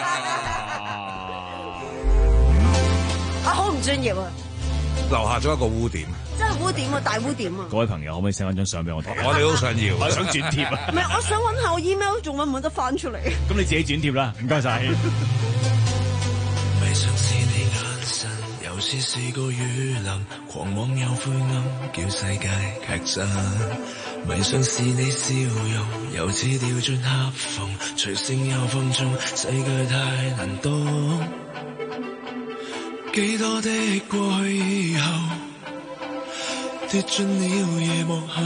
啊，好唔專業啊！ 留下咗一個污點。 真係污點啊，大污點啊！ 各位朋友，可唔可以 send 翻張相俾我睇？ 我哋都想要， 我想轉貼啊！ 唔係，我想揾下我 email 仲揾唔揾得翻出嚟？ 咁你自己轉貼啦，唔該晒。 迷上是你眼神，又似是個雨林，狂妄又灰暗，叫世界劇震。迷上是你笑容，又似掉進合縫，隨聲又放縱，世界太難懂。幾多的過去以後，跌進了夜幕後，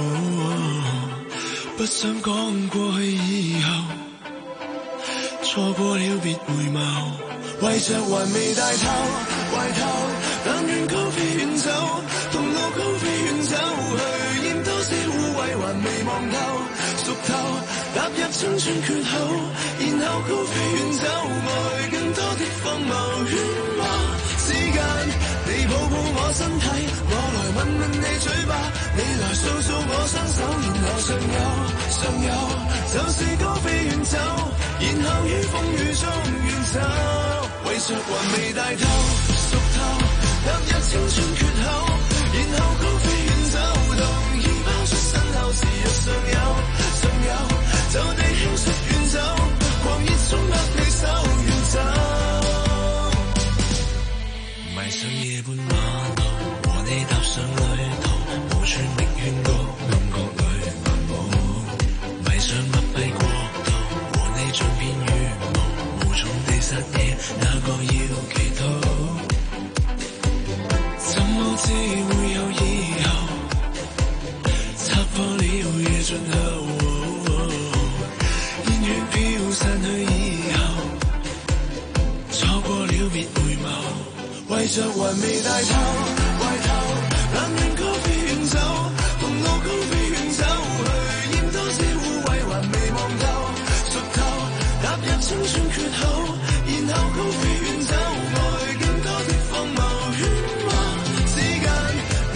不想講過去以後，錯過了別回眸，為着還未大透，壞透，但願高飛遠走，同路高飛遠走去，驗多些污穢還未望透，熟透，踏入青春缺口，然後高飛遠走，愛更多的荒謬喧嘩。時間，你抱抱我身體，我來吻吻你嘴巴，你來掃掃我雙手，然後上游，上游，就是高飛遠走，然後於風雨中遠走，為着還未大透，熟透，踏入青春缺口，然後高飛遠走，同衣拋出身後時日上游，上游，就地輕率遠走，狂熱中握你手遠走。迷上夜半馬路，和你踏上旅途，無處覓勸告，感覺裏漫舞。迷上密閉國度，和你像片羽毛，無從地撒野，哪個要祈禱？怎麼知會有以後？擦破了夜盡後，煙雨飄散去以後，錯過了別回眸。為着還未大透，壞透，但願高飛遠走，同路高飛遠走去，驗多些污穢還未望透，熟透，踏入青春缺口，然後高飛遠走，愛更多的荒謬喧嘩。時間，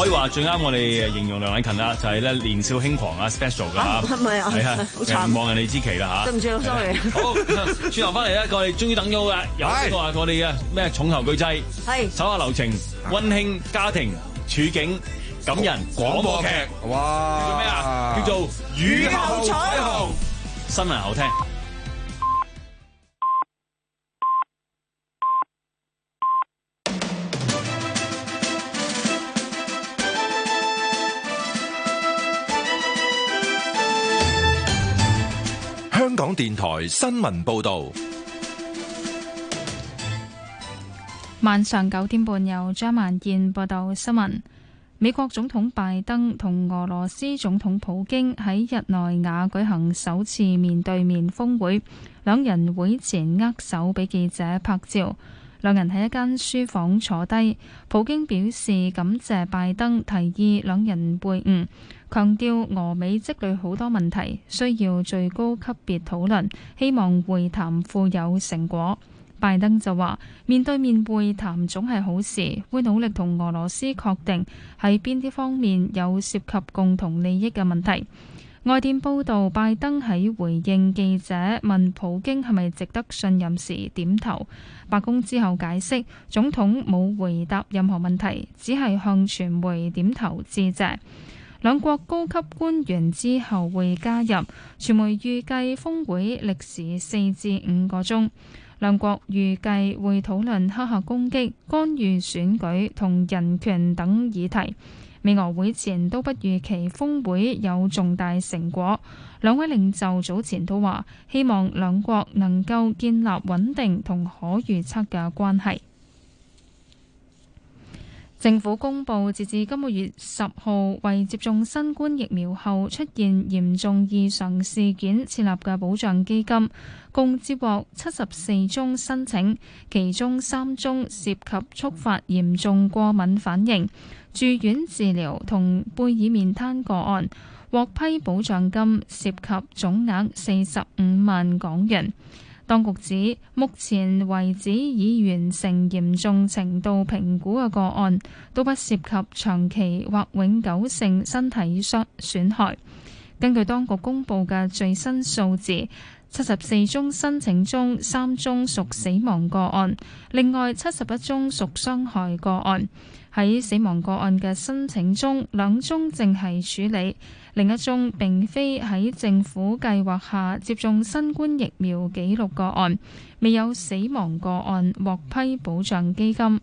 可以話最啱我哋形容梁禮勤啦，就係咧年少輕狂啊 special 噶嚇， 係咪啊？ 係啊， 好慘， 望人哋之期啦嚇。 對唔住，sorry。 好，轉頭翻嚟咧，我哋終於等咗啦，有呢個係我哋嘅咩重頭巨製， 係手下留情，溫馨家庭處境感人廣播劇， 哇！ 叫做咩啊？叫做雨後彩虹。新聞好聽。 香港電台新聞報道， 晚上九點半由張萬燕報道新聞。美國總統拜登同俄羅斯總統普京喺日內瓦舉行首次面對面峰會，兩人會前握手俾記者拍照。兩人喺一間書房坐低，普京表示感謝拜登提議兩人會晤，強調俄美積累好多問題，需要最高級別討論，希望會談富有成果。拜登就話面對面會談總係好事，會努力同俄羅斯確定喺邊啲方面有涉及共同利益嘅問題。外電報道，拜登喺回應記者問普京係咪值得信任時點頭。白宮之後解釋，總統冇回答任何問題，只係向傳媒點頭致謝。兩國高級官員之後會加入，傳媒預計峰會歷時四至五個鐘。兩國預計會討論黑客攻擊、干預選舉同人權等議題。美俄會前都不預期峰會有重大成果。兩位領袖早前都話，希望兩國能夠建立穩定同可預測嘅關係。政府公布，截至今個月十號，為接種新冠疫苗後出現嚴重異常事件設立嘅保障基金，共接獲七十四宗申請，其中三宗涉及觸發嚴重過敏反應、住院治療同貝爾面癱個案，獲批保障金涉及總額四十五萬港元。當局指，目前為止已完成嚴重程度評估嘅個案，都不涉及長期或永久性身體傷損害。根據當局公布嘅最新數字，七十四宗申請中，三宗屬死亡個案，另外七十一宗屬傷害個案。喺死亡個案嘅申請中，兩宗正係處理，另一宗並非喺政府計劃下接種新冠疫苗記錄個案，未有死亡個案獲批保障基金。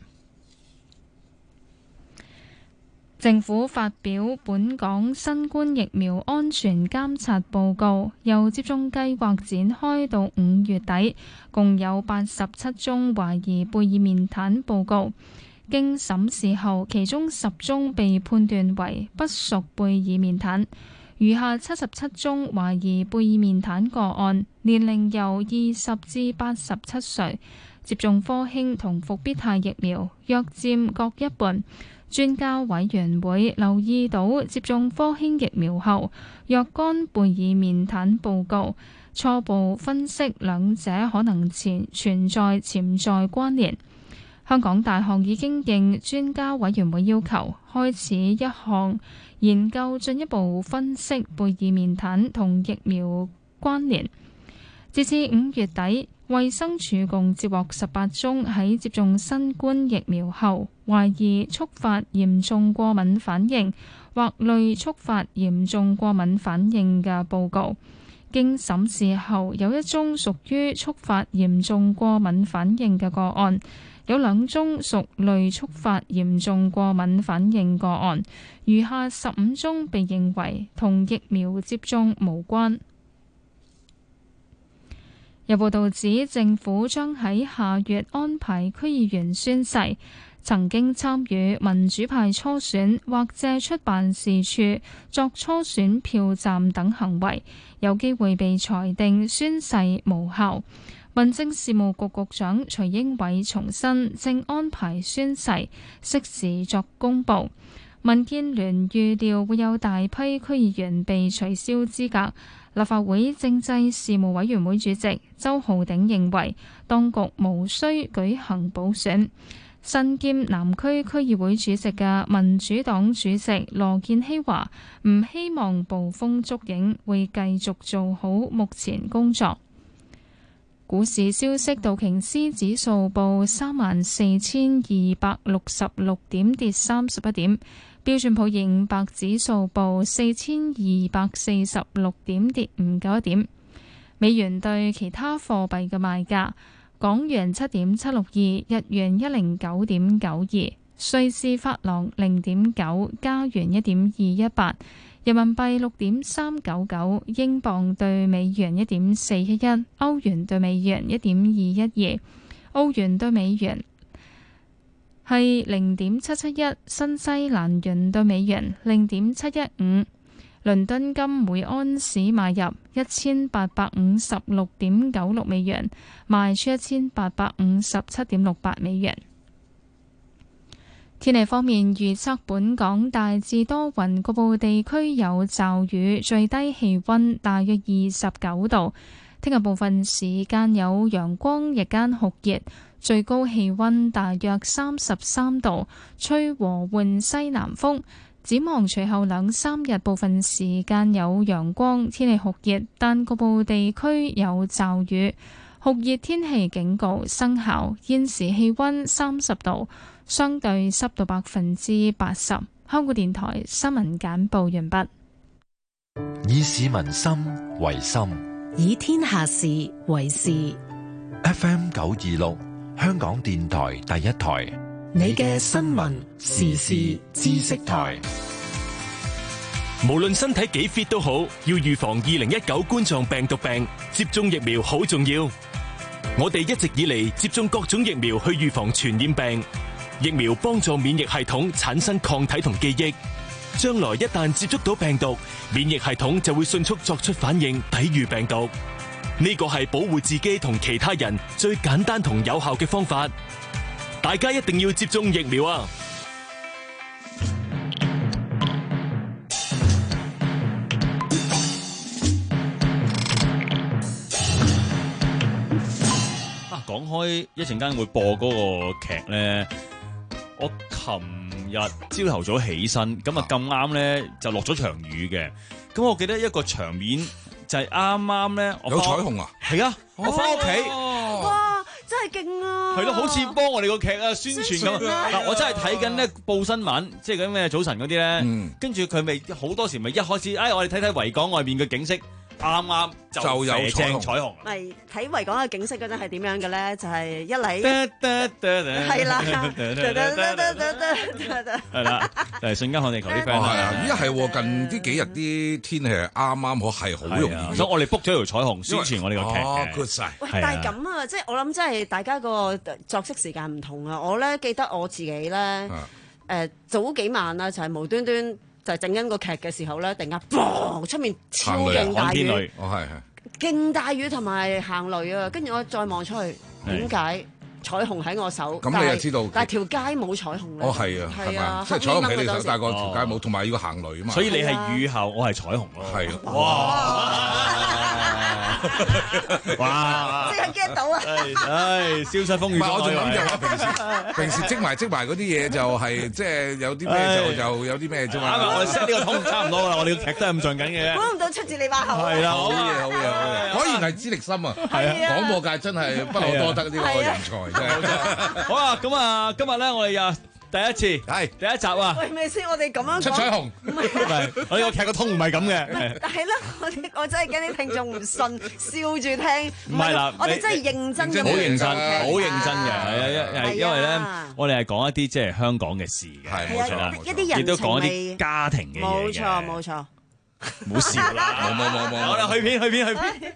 政府發表本港新冠疫苗安全監察報告，由接種計劃展開到五月底，共有八十七宗懷疑貝爾面癱報告。經審視後，其中十宗被判斷為不屬貝爾面癱，餘下七十七宗懷疑貝爾面癱個案，年齡由二十至八十七歲，接種科興同復必泰疫苗約佔各一半。專家委員會留意到接種科興疫苗後若干貝爾面癱報告，初步分析兩者可能存存在潛在關聯。香港大學已經應專家委員會要求，開始一項研究，進一步分析貝爾面癱同疫苗關聯。截至五月底，衛生署共接獲十八宗喺接種新冠疫苗後懷疑觸發嚴重過敏反應或類觸發嚴重過敏反應嘅報告。經審視後，有一宗屬於觸發嚴重過敏反應嘅個案，有兩宗屬類觸發嚴重過敏反應個案，餘下十五宗被認為同疫苗接種無關。有報道指，政府將喺下月安排區議員宣誓，曾經參與民主派初選或借出辦事處作初選票站等行為，有機會被裁定宣誓無效。民政事務局局長徐英偉重申，正安排宣誓，適時作公佈。民建聯預料會有大批區議員被取消資格。立法會政制事務委員會主席周浩鼎認為，當局無需舉行補選。 身兼南區區議會主席嘅民主黨主席羅健熙話：唔希望捕風捉影，會繼續做好目前工作。股市消息，道瓊斯指數報三萬四千二百六十六點，跌三十一點；標準普爾五百指數報四千二百四十六點，跌唔夠一點。美元對其他貨幣嘅賣價。港元七點七六二，日元一零九點九二，瑞士法郎零點九，加元一點二一八，人民幣六點三九九，英鎊對美元一點四一一，歐元對美元一點二一二，澳元對美元係零點七七一，新西蘭元對美元零點七一五。倫敦金每安士買入一千八百五十六點九六美元，賣出一千八百五十七點六八美元。天氣方面預測，本港大致多雲，局部地區有驟雨，最低氣溫大約二十九度。聽日部分時間有陽光，日間酷熱，最高氣溫大約三十三度，吹和緩西南風。展望隨後兩三日，部分時間有陽光，天氣酷熱，但局部地區有驟雨。酷熱天氣警告生效。現時氣溫三十度，相對濕度百分之八十。香港電台新聞簡報完畢。 以市民心為心， 以天下事為事。 F M 九二六，香港電台第一台。 你嘅新聞時事知識台， 無論身體幾 fit 都好，要預防二零一九冠狀病毒病，接種疫苗好重要。我哋一直以嚟接種各種疫苗去預防傳染病，疫苗幫助免疫系統產生抗體同記憶，將來一旦接觸到病毒，免疫系統就會迅速作出反應，抵禦病毒。呢個係保護自己同其他人最簡單同有效嘅方法。大家一定要接種疫苗啊！ 啊，講開一陣間會播嗰個劇咧，我琴日朝頭早起身，咁啊咁啱咧就落咗場雨嘅，咁我記得一個場面就係啱啱咧， 有彩虹啊！ 係啊，我翻屋企。 哇！真係勁啊！ 係咯，好似幫我哋個劇啊宣傳咁。嗱，我真係睇緊咧報新聞，即係嗰啲咩早晨嗰啲咧，跟住佢咪好多時咪一開始，哎，我哋睇睇維港外面嘅景色，啱啱就有正彩虹。 咪睇維港嘅景色嗰陣係點樣嘅咧？就係一嚟係啦， 係啦，就係瞬間看地球啲 friend 係啊！咦係喎，近呢幾日啲天氣係啱啱好，係好容易。 所以我哋 book 咗條彩虹宣傳我哋個劇嘅。 哦 good 晒。 喂，但係咁啊，即係我諗，真係大家個作息時間唔同啊！我咧記得我自己咧，誒早幾晚啊，就係無端端就係整緊個劇嘅時候咧，突然間砰出面超勁大雨， 哦係係勁大雨同埋行雷啊！跟住我再望出去，點解彩虹喺我手？ 咁你又知道， 但係條街冇彩虹咧。 哦係啊，係啊，即係彩虹喺你手，但係個條街冇，同埋要行雷啊嘛。 所以你係雨後，我係彩虹咯。 係啊， 哇！哇！ 即係 get 到啊！ 唉，消失風雨。唔係， 我仲諗住話平時平時積埋積埋嗰啲嘢就係即係有啲咩就就有啲咩啫嘛。 啱啊！我哋 set 呢個通差唔多啦，我哋個劇都係咁上緊嘅。 估唔到出自你把口。 係啦， 好嘢好嘢好嘢，果然係資歷深啊！ 係啊， 廣播界真係不勞多得呢個人才真係。 好啊，咁啊，今日咧我哋啊第一次係第一集啊。 喂，咪先，我哋咁樣出彩虹。 唔係， 我呢個劇個通唔係咁嘅。 但係咧，我我真係驚啲聽眾唔信，笑住聽。 唔係啦， 我哋真係認真嘅， 好認真，好認真嘅。係啊，係因為咧，我哋係講一啲即係香港嘅事嘅， 係啊，一啲人亦都講一啲家庭嘅嘢嘅。 冇錯，冇錯。 唔好笑啦！ 冇冇冇冇。 好啦，去片去片去片。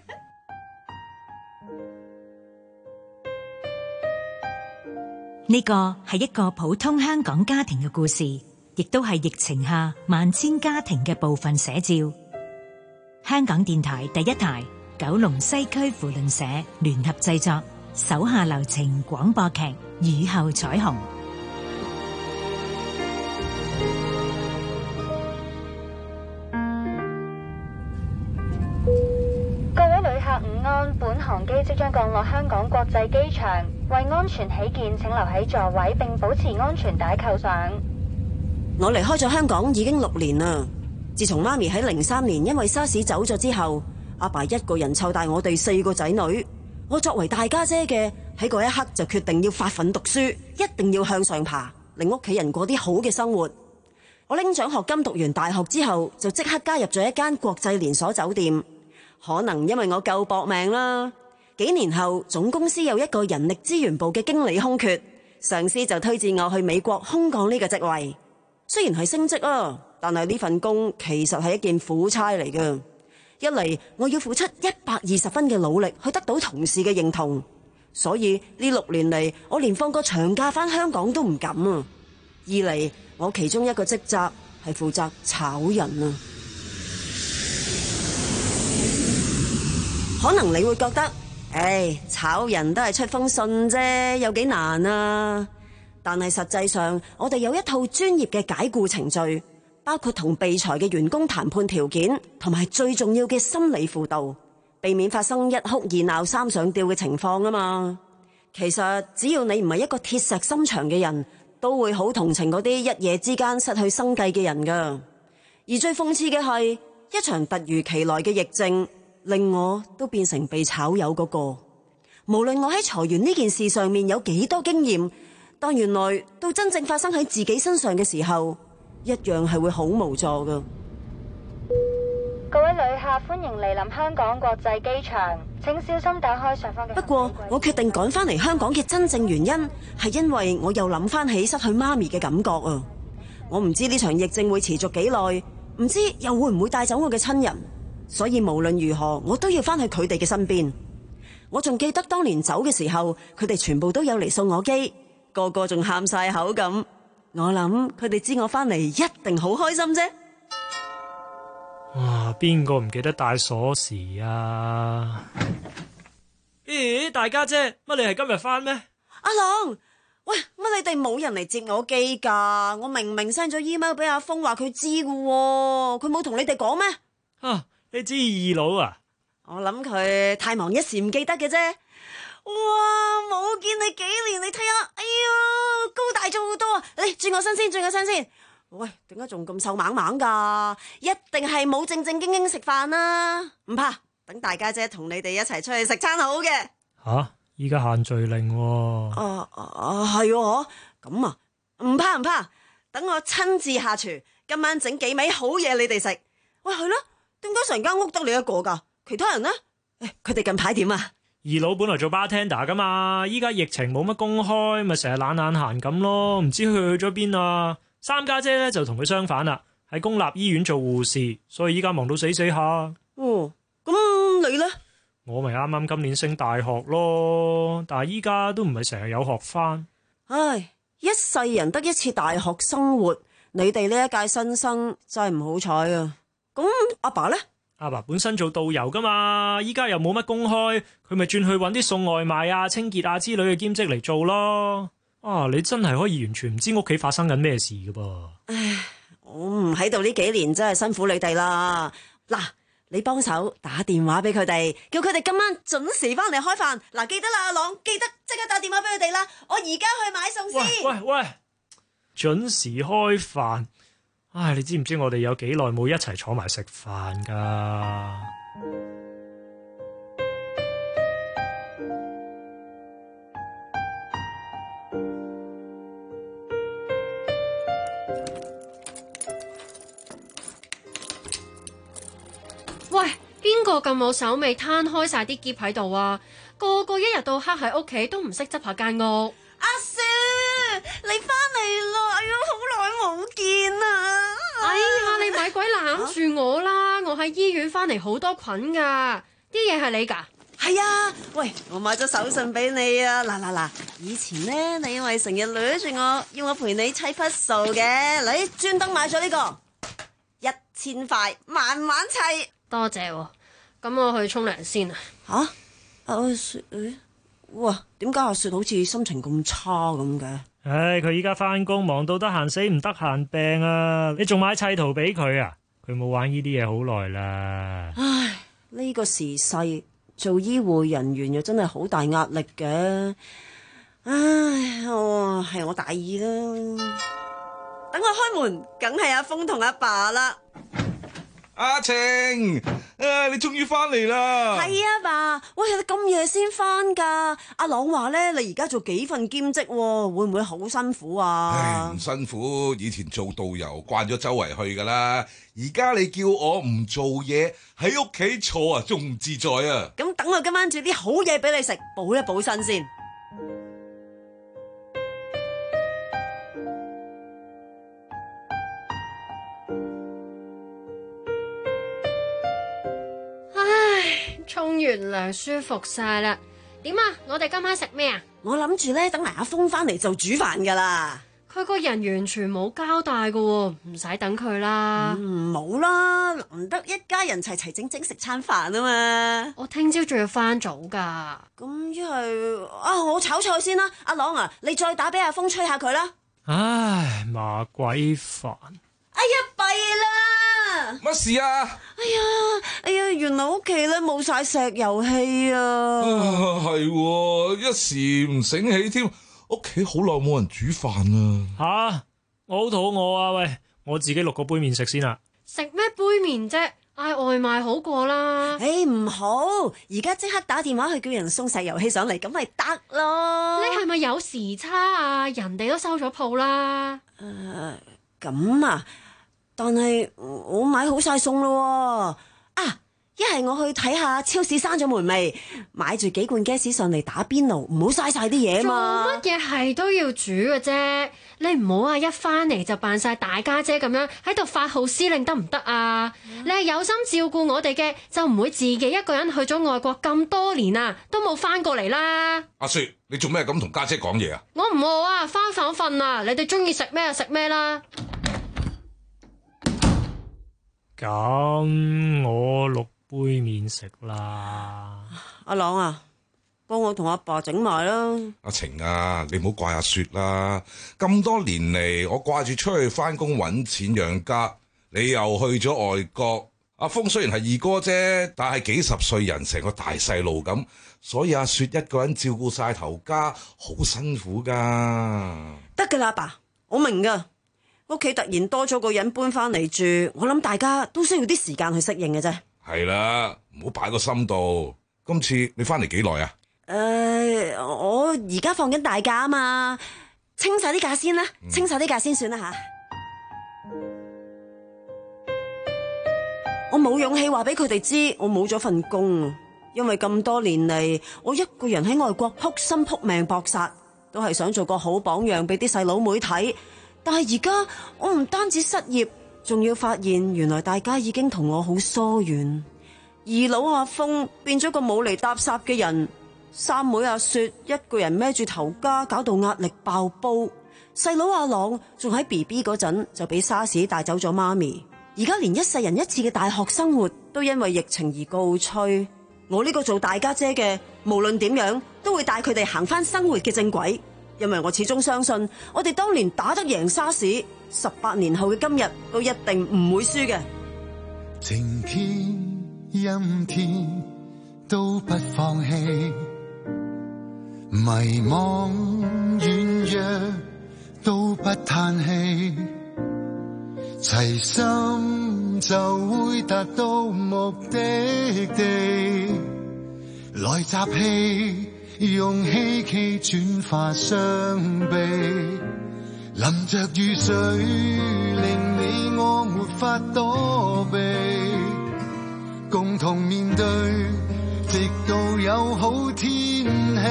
呢個係一個普通香港家庭嘅故事，亦都係疫情下萬千家庭嘅部分寫照。香港電台第一台、九龍西區扶輪社聯合製作，手下留情廣播劇《雨後彩虹》。 各位旅客午安，本航機即將降落香港國際機場，為安全起見，請留喺座位並保持安全帶扣上。 我離開咗香港已經六年啦。自從媽咪喺零三年因為沙士走咗之後，阿爸一個人湊大我哋四個仔女。我作為大家姐嘅，喺嗰一刻就決定要發奮讀書，一定要向上爬，令屋企人過啲好嘅生活。我拎獎學金讀完大學之後，就即刻加入咗一間國際連鎖酒店。可能因為我夠搏命啦，幾年後總公司有一個人力資源部嘅經理空缺，上司就推薦我去美國空降呢個職位。雖然係升職啊，但係呢份工其實係一件苦差嚟嘅。一嚟我要付出一百二十分嘅努力去得到同事嘅認同，所以呢六年嚟我連放個長假返香港都唔敢啊。二嚟我其中一個職責係負責炒人啊。可能你會覺得，唉，炒人都係出封信啫，有幾難啊？但係實際上，我哋有一套專業嘅解僱程序，包括同被裁嘅員工談判條件，同埋最重要嘅心理輔導，避免發生一哭二鬧三上吊嘅情況啊嘛。其實只要你唔係一個鐵石心腸嘅人，都會好同情嗰啲一夜之間失去生計嘅人噶。而最諷刺嘅係，一場突如其來嘅疫症，令我都變成被炒魷嗰個。無論我喺裁員呢件事上面有幾多經驗，當原來到真正發生喺自己身上嘅時候，一樣係會好無助噶。 各位旅客，歡迎蒞臨香港國際機場，請小心打開上方嘅。 不過我決定趕返嚟香港嘅真正原因，係因為我又諗翻起失去媽咪嘅感覺啊！我唔知呢場疫症會持續幾耐，唔知又會唔會帶走我嘅親人。所以無論如何，我都要返去佢哋嘅身邊。我仲記得當年走嘅時候，佢哋全部都有嚟送我機，個個仲喊晒口咁。我諗佢哋知我返嚟一定好開心啫。 哇！邊個唔記得帶鎖匙啊？咦，大家姐，乜你係今日返咩？ 阿郎，喂，乜你哋冇人嚟接我機噶？我明明 send 咗 email 俾阿峰話佢知嘅，佢冇同你哋講咩？ 啊！你知二佬啊？ 我諗佢太忙一時唔記得嘅啫。哇！冇見你幾年，你睇下，哎呀，高大咗好多啊！嚟轉我身先，轉我身先。喂，點解仲咁瘦猛猛噶？一定係冇正正經經食飯啦。唔怕，等大家姐同你哋一齊出去食餐好嘅。 吓，依家限聚令喎。 啊啊，係喎，咁啊，唔怕唔怕，等我親自下廚，今晚整幾味好嘢你哋食。喂，係咯。點解成間屋得你一個噶？其他人呢？誒，佢哋近排點啊？ 二佬本來做 bartender 噶嘛，依家疫情冇乜公開，咪成日懶懶閒咁咯，唔知佢去咗邊啊？三家姐咧就同佢相反啦，喺公立醫院做護士，所以依家忙到死死下。 哦，咁你呢？ 我咪啱啱今年升大學咯，但係依家都唔係成日有學返。 唉，一世人得一次大學生活，你哋呢一屆新生真係唔好彩啊！咁阿爸呢？ 阿爸本身做導遊噶嘛，依家又冇乜公開，佢咪轉去搵啲送外賣啊、清潔啊之類嘅兼職嚟做咯。啊，你真係可以完全唔知屋企發生緊咩事噶噃。 唉，我唔喺度呢幾年真係辛苦你哋啦。嗱，你幫手打電話俾佢哋，叫佢哋今晚準時翻嚟開飯。嗱，記得啦，阿朗，記得即刻打電話俾佢哋啦。我而家去買餸先。 喂喂喂，準時開飯。唉，你知唔知我哋有幾耐冇一齊坐埋食飯噶？ 喂，邊個咁冇手尾攤開晒啲篋喺度啊？個個一日到黑喺屋企都唔識執下間屋。 阿 Sir，你翻嚟啦！哎呀，好耐冇見啊！ 哎呀，你咪鬼攬住我啦！我喺醫院翻嚟好多菌噶，啲嘢係你噶？ 係啊，喂，我買咗手信俾你啊！嗱嗱嗱，以前咧你因為成日掠住我，要我陪你砌筆數嘅，你專登買咗呢個一千塊，慢慢砌。 多謝喎，咁我去沖涼先啊。 吓？阿雪，哇，點解阿雪好似心情咁差咁嘅？ 唉，佢依家翻工忙到得閒死唔得閒病啊！你仲買砌圖俾佢啊？佢冇玩呢啲嘢好耐啦。 唉，呢個時勢做醫護人員又真係好大壓力嘅。唉，哦，係我大意啦。等我開門，梗係阿峰同阿爸啦。 阿晴，啊，你終於翻嚟啦！ 係啊，爸，喂，你咁夜先翻噶？阿朗話咧，你而家做幾份兼職，會唔會好辛苦啊？ 唉，唔辛苦，以前做導遊慣咗周圍去噶啦，而家你叫我唔做嘢喺屋企坐啊，仲唔自在啊？ 咁等我今晚煮啲好嘢俾你食，補一補身先。 沖完涼舒服晒啦，點啊？我哋今晚食咩啊？ 我諗住咧，等埋阿峰翻嚟就煮飯噶啦。 佢個人完全冇交代噶，唔使等佢啦。 唔好啦，難得一家人齊齊整整食餐飯啊嘛。 我聽朝仲要翻早噶。 咁一係啊，我炒菜先啦。阿朗啊，你再打俾阿峰吹下佢啦。 唉，麻鬼煩。 哎呀，弊啦！ 乜事啊？ 哎呀，哎呀，原來屋企咧冇晒石油氣啊！ 係，一時唔醒起添，屋企好耐冇人煮飯啊！ 吓，我好肚餓啊！喂，我自己落個杯麵食先啦。 食咩杯麵啫？嗌外賣好過啦。 誒，唔好，而家即刻打電話去叫人送石油氣上嚟，咁咪得咯。 你係咪有時差啊？人哋都收咗鋪啦。 誒、呃，咁啊？但係我買好晒餸咯啊！一係我去睇下超市閂咗門未，買住幾罐 gas 上嚟打邊爐，唔好嘥晒啲嘢嘛。 做乜嘢係都要煮嘅啫？你唔好啊！一翻嚟就扮晒大家姐咁樣喺度發號施令得唔得啊？嗯、你係有心照顧我哋嘅，就唔會自己一個人去咗外國咁多年啊，都冇翻過嚟啦。 阿雪，你做咩咁同家姐講嘢啊？ 我唔餓啊，翻房瞓啊！你哋中意食咩就食咩啦。 咁我六杯麵食啦。 阿朗啊，幫我同阿爸整埋啦。 阿晴啊，你唔好怪阿雪啦。咁多年嚟，我掛住出去翻工搵錢養家，你又去咗外國。阿峰雖然係二哥啫，但係幾十歲人成個大細路咁，所以阿雪一個人照顧晒頭家，好辛苦噶。 得噶啦，阿爸，我明噶。屋企突然多咗個人搬翻嚟住，我諗大家都需要啲時間去適應嘅啫。係啦，唔好擺個心度。今次你翻嚟幾耐啊？ 誒、呃，我而家放緊大假啊嘛，清晒啲假先啦，嗯、清晒啲假先算啦吓。我冇勇氣話俾佢哋知我冇咗份工，因為咁多年嚟，我一個人喺外國撲心撲命搏殺，都係想做個好榜樣俾啲細佬妹睇。但係而家我唔單止失業，仲要發現原來大家已經同我好疏遠。二佬阿峰變咗個冇嚟搭霎嘅人，三妹阿雪一個人孭住頭家，搞到壓力爆煲。細佬阿朗仲喺 B B 嗰陣就俾沙士帶走咗媽咪，而家連一世人一次嘅大學生活都因為疫情而告吹。我呢個做大家姐嘅，無論點樣都會帶佢哋行翻生活嘅正軌。因為我始終相信，我哋當年打得贏沙士，十八年後嘅今日都一定唔會輸嘅。 晴天陰天都不放棄，迷惘軟弱都不嘆氣，齊心就會達到目的地，來集氣用希冀轉化傷悲，淋着雨水令你我沒法躲避，共同面對直到有好天氣。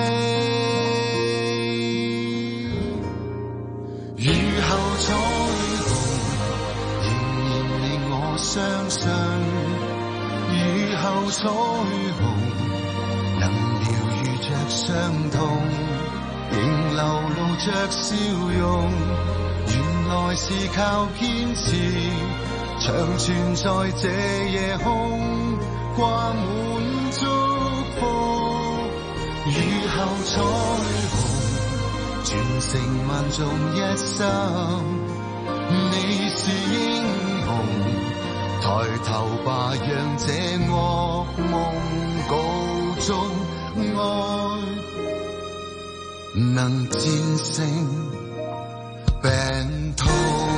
雨後彩虹仍然令我相信，雨後彩虹能傷痛，仍流露着笑容，原來是靠堅持，長存在這夜空，掛滿祝福。雨後彩虹，傳承萬眾一心，你是英雄，抬頭吧，讓這惡夢告種愛能戰勝病痛。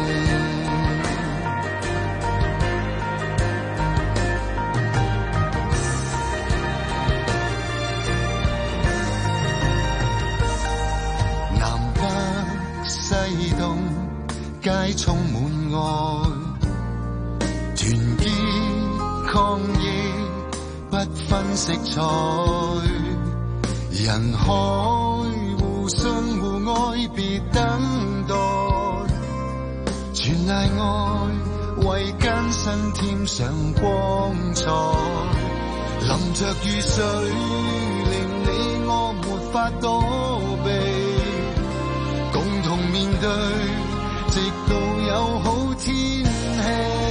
南北西東皆充滿愛，團結抗疫不分色彩，人海互信互愛別等待，全賴愛為艱辛添上光彩，淋着雨水令你我沒法躲避，共同面對直到有好天氣。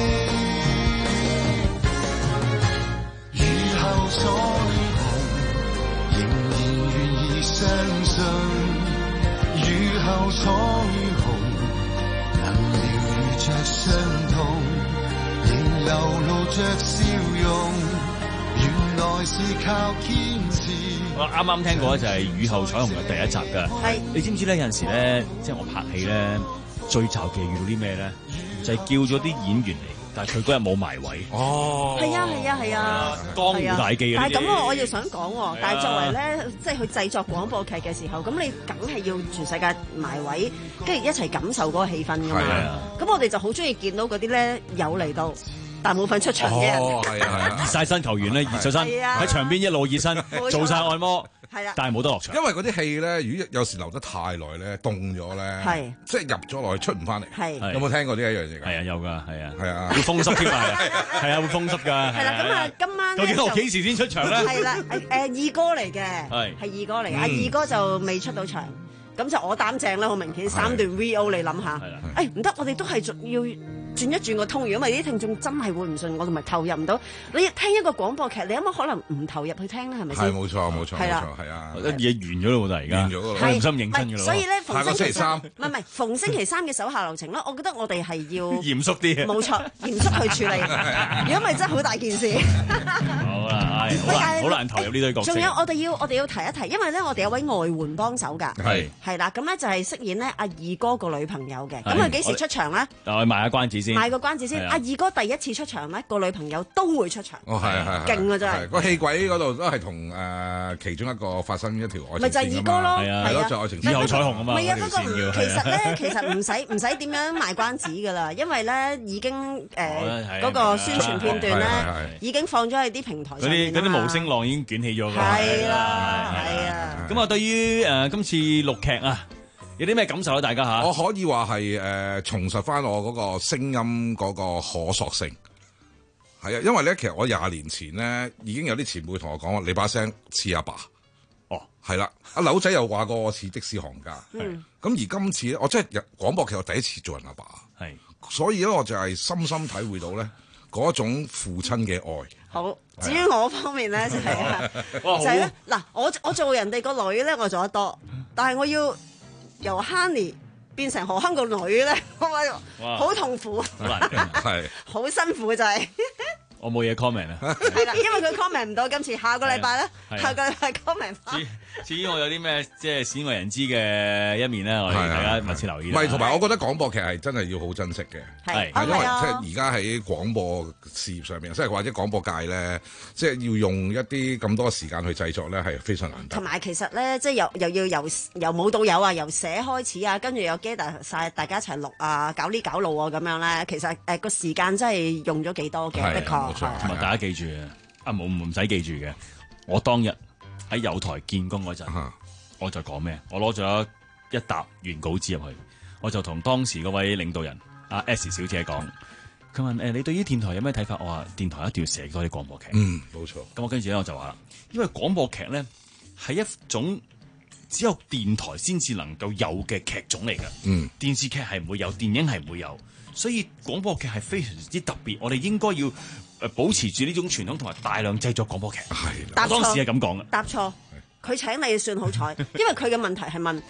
彩虹仍然願意相信，雨後彩虹能療癒着傷痛，仍流露着笑容，原來是靠堅持。 我啱啱聽過咧就係雨後彩虹嘅第一集㗎。 係， 你知唔知咧？有陣時咧，即係我拍戲咧，最詐忌遇到啲咩咧？就係、是、叫咗啲演員嚟。但係佢嗰日冇埋位。哦， 係啊係啊係啊， 江湖大忌啊！ 但係咁我我要想講喎，但係作為咧，即係去製作廣播劇嘅時候，咁你梗係要全世界埋位，跟住一齊感受嗰個氣氛㗎嘛。咁我哋就好中意見到嗰啲咧有嚟到，但冇份出場嘅人。 哦，係啊， 熱曬身球員咧，熱咗身喺場邊一路熱身，做晒按摩。 係啦， 但係冇得落場， 因為嗰啲戲咧，如果有時留得太耐咧，凍咗咧， 係即係入咗落去出唔翻嚟。 係有冇聽過呢一樣嘢㗎？ 係啊，有㗎，係啊， 係啊， 會風濕添啊，係啊，會風濕㗎。 係啦，咁啊，今晚究竟我幾時先出場咧？ 係啦，誒二哥嚟嘅， 係係二哥嚟，阿二哥就未出到場，咁就我擔正啦，好明顯三段 V O 你諗下，誒唔得，我哋都係要。轉一轉個通，如果唔係啲聽眾真係會唔信我，同埋投入唔到。你聽一個廣播劇，你有冇可能唔投入去聽咧？係咪先？ 係冇錯冇錯冇錯，係啊！ 一嘢完咗咯喎，而家完咗咯，我唔心認真㗎咯。 所以咧， 下個星期三， 唔係唔係逢星期三嘅手下留情咯。我覺得我哋係要嚴肅啲， 冇錯，嚴肅去處理。如果唔係真係好大件事。 好啦，係好難好難投入呢堆角色。 仲有我哋要我哋要提一提，因為咧我哋有位外援幫手㗎， 係係啦，咁咧就係飾演咧阿二哥個女朋友嘅。咁佢幾時出場咧？ 我賣下關子先， 賣個關子先。阿二哥第一次出場咧，個女朋友都會出場。 哦，係係勁啊真係。 個戲軌嗰度都係同誒其中一個發生一條愛情線。 咪就係二哥咯， 係啊，就愛情線。 雨後彩虹啊嘛。 唔係啊，不過其實咧，其實唔使唔使點樣賣關子㗎啦，因為咧已經誒嗰個宣傳片段咧已經放咗喺啲平台上面啦。 嗰啲嗰啲無聲浪已經捲起咗㗎。 係啦，係啊。 咁啊，對於誒今次錄劇啊。有啲咩感受咧？大家嚇， 我可以話係誒重拾翻我嗰個聲音嗰個可塑性，係啊，因為咧其實我廿年前咧已經有啲前輩同我講話，你把聲似阿爸，爸。哦，係啦，阿柳仔又話過我似的士行家。 嗯， 咁而今次咧，我真係廣播劇我第一次做人阿爸，爸。係，所以咧我就係深深體會到咧嗰種父親嘅愛。 好，至於我方面咧就係、是、就係咧嗱，我我做人哋個女咧我做得多，但係我要。由 Honey 變成何亨個女咧，好痛苦， 好難聽，係好辛苦就係。 我冇嘢 comment 啊， 係啦，因為佢 comment 唔到，今次下個禮拜咧，下個禮拜 comment 翻。 至於我有啲咩即係鮮為人知嘅一面咧，我哋大家密切留意。 唔係，同埋我覺得廣播劇係真係要好珍惜嘅， 係因為即係而家喺廣播事業上面，即係或者廣播界咧，即係要用一啲咁多時間去製作咧，係非常難得。 同埋其實咧，即係又又要由由冇到有啊，由寫開始啊，跟住又 gather 晒大家一齊錄啊，搞呢搞路啊咁樣咧，其實誒個時間真係用咗幾多嘅，的確。 同埋大家記住啊，冇唔使記住嘅，我當日喺友台見工嗰陣，啊、我就講咩？我攞咗一沓原稿紙入去，我就同當時嗰位領導人阿 S 小姐講，佢問誒你對於電台有咩睇法？我話電台一定要寫多啲廣播劇。 嗯，冇錯。 咁我跟住咧我就話啦，因為廣播劇咧係一種只有電台先至能夠有嘅劇種嚟嘅。 嗯， 電視劇係唔會有，電影係唔會有，所以廣播劇係非常之特別。我哋應該要誒保持住呢種傳統，同埋大量製作廣播劇。係，當時係咁講嘅。 答錯，佢請你算好彩，因為佢嘅問題係問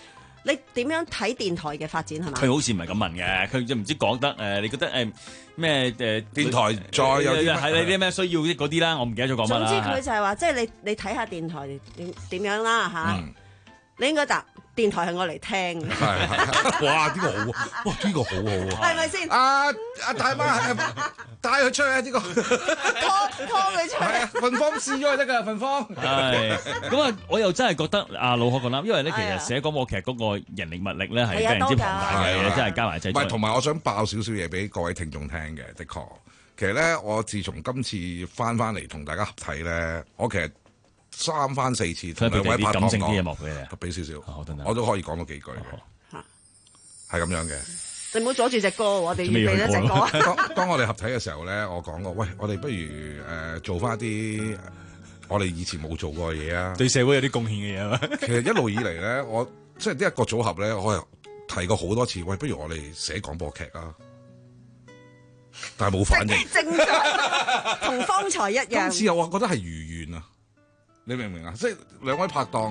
你點樣睇電台嘅發展係嘛？ 佢好似唔係咁問嘅，佢就唔知講得誒、呃，你覺得誒咩誒電台再有啲係你啲咩需要啲嗰啲啦，我唔記得咗講乜啦。 總之佢就係話，即係你你睇下電台點點樣啦嚇。嗯、你應該答電台係我嚟聽嘅。 係係，哇！呢、呢個好啊，哇！呢、呢個好好啊。 係咪先？ 阿阿大媽帶佢出去啊！呢、呢個拖拖佢出去。 係啊，芬芳試咗就得㗎，芬芳。 係咁啊！我又真係覺得阿老學講啱，因為咧其實寫廣播劇嗰個人力物力咧係非常之龐大嘅，真係加埋製作。 唔係，同埋我想爆少少嘢俾各位聽眾聽嘅，的確。其實咧，我自從今次翻翻嚟同大家合體咧，我其實三番四次同兩位拍檔講，俾少少，我都可以講到幾句嘅，係咁樣嘅。 你唔好阻住隻歌，我哋要俾一隻歌。 當當我哋合體嘅時候咧，我講過，喂，我哋不如誒、呃、做翻啲我哋以前冇做過嘅嘢啊， 對社會有啲貢獻嘅嘢啊。 其實一路以嚟咧，我即係呢一個組合咧，我係提過好多次，喂，不如我哋寫廣播劇啊。但係冇反應， 正同方才一樣。 今次我覺得係如願啊！你明唔明啊？即係兩位拍檔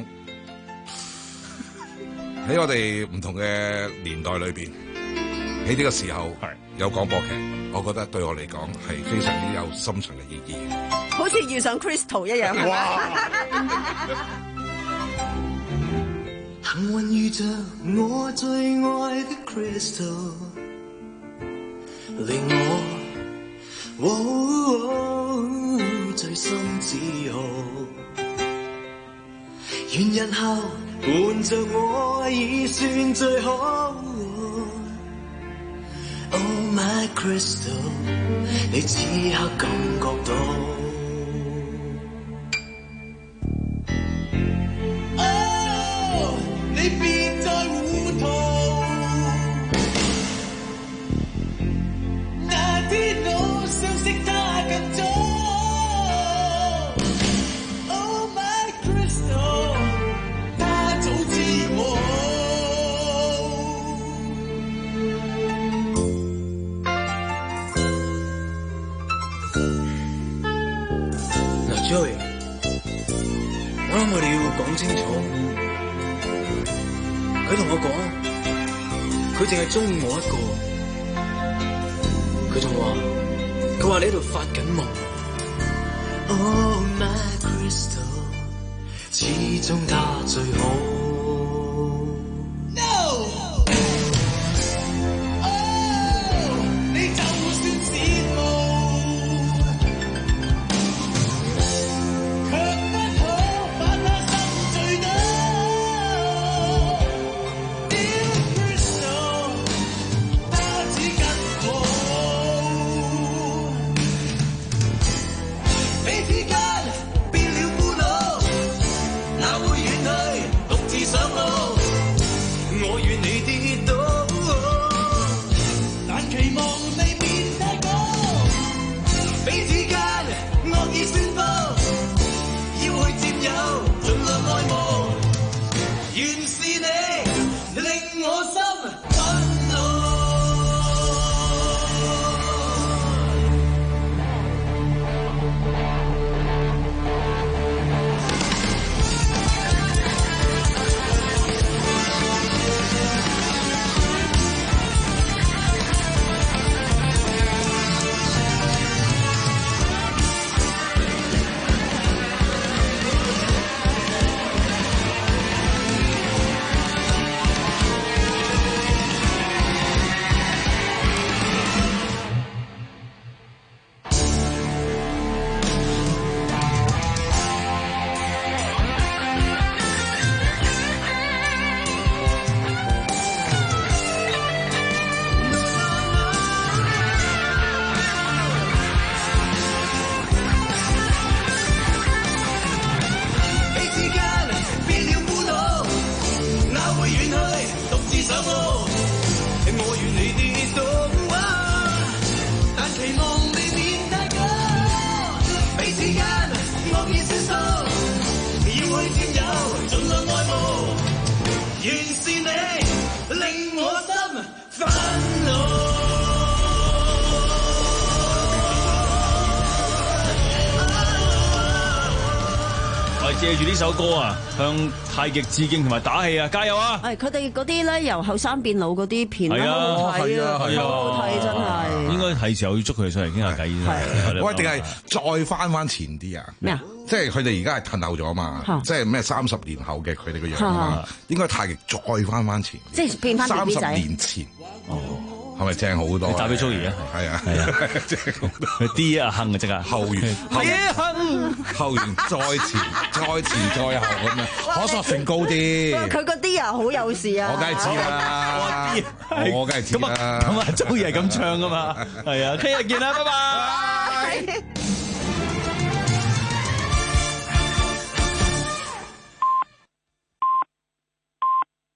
喺我哋唔同嘅年代裏邊，喺呢個時候有廣播劇，我覺得對我嚟講係非常之有深層嘅意義。 好似遇上 Crystal 一樣，係哇！幸運遇着我最愛的 Crystal。令我、哦哦、最深自豪，願日後伴着我已算最好。Oh my crystal， 你此刻感覺到。哦，你別再糊塗。天我相識他更早 ，Oh my crystal， 他早知我。嗱 Joey， 我諗我哋要講清楚，佢同我講，佢淨係中意我一個。佢仲話，佢話你喺度發緊夢。Oh my crystal， 始終他最好。No， oh， 你就算是我，卻不可把他心醉倒。Dear crystal， 他只跟我。彼此間變了苦惱，哪會遠去獨自上路？我願你跌倒，但期望未變太高。彼此間惡意宣佈，要去佔有，盡量愛慕。原是你令我心憤怒。 借住呢首歌啊，向太極致敬同埋打氣啊！加油啊！ 係佢哋嗰啲咧由後生變老嗰啲片咧， 係啊， 好好睇啊， 係啊， 好好睇真係。 應該係時候要捉佢哋上嚟傾下偈先。 喂，定係再翻翻前啲啊？ 咩啊？ 即係佢哋而家係褪後咗嘛？即係咩三十年後嘅佢哋個樣啊嘛？應該太極再翻翻前， 即係變翻 B B 仔。 三十年前，哦，係咪正好多？ 你打俾蘇兒啊？ 係啊， 係啊，正好多。佢 D 啊哼嘅即刻， 後完後完後完再前再前再後咁樣，可塑性高啲。 佢嗰啲啊好有事啊！ 我梗係知啦，我梗係知啦。 咁啊，蘇兒係咁唱噶嘛？係啊，聽日見啦，拜拜。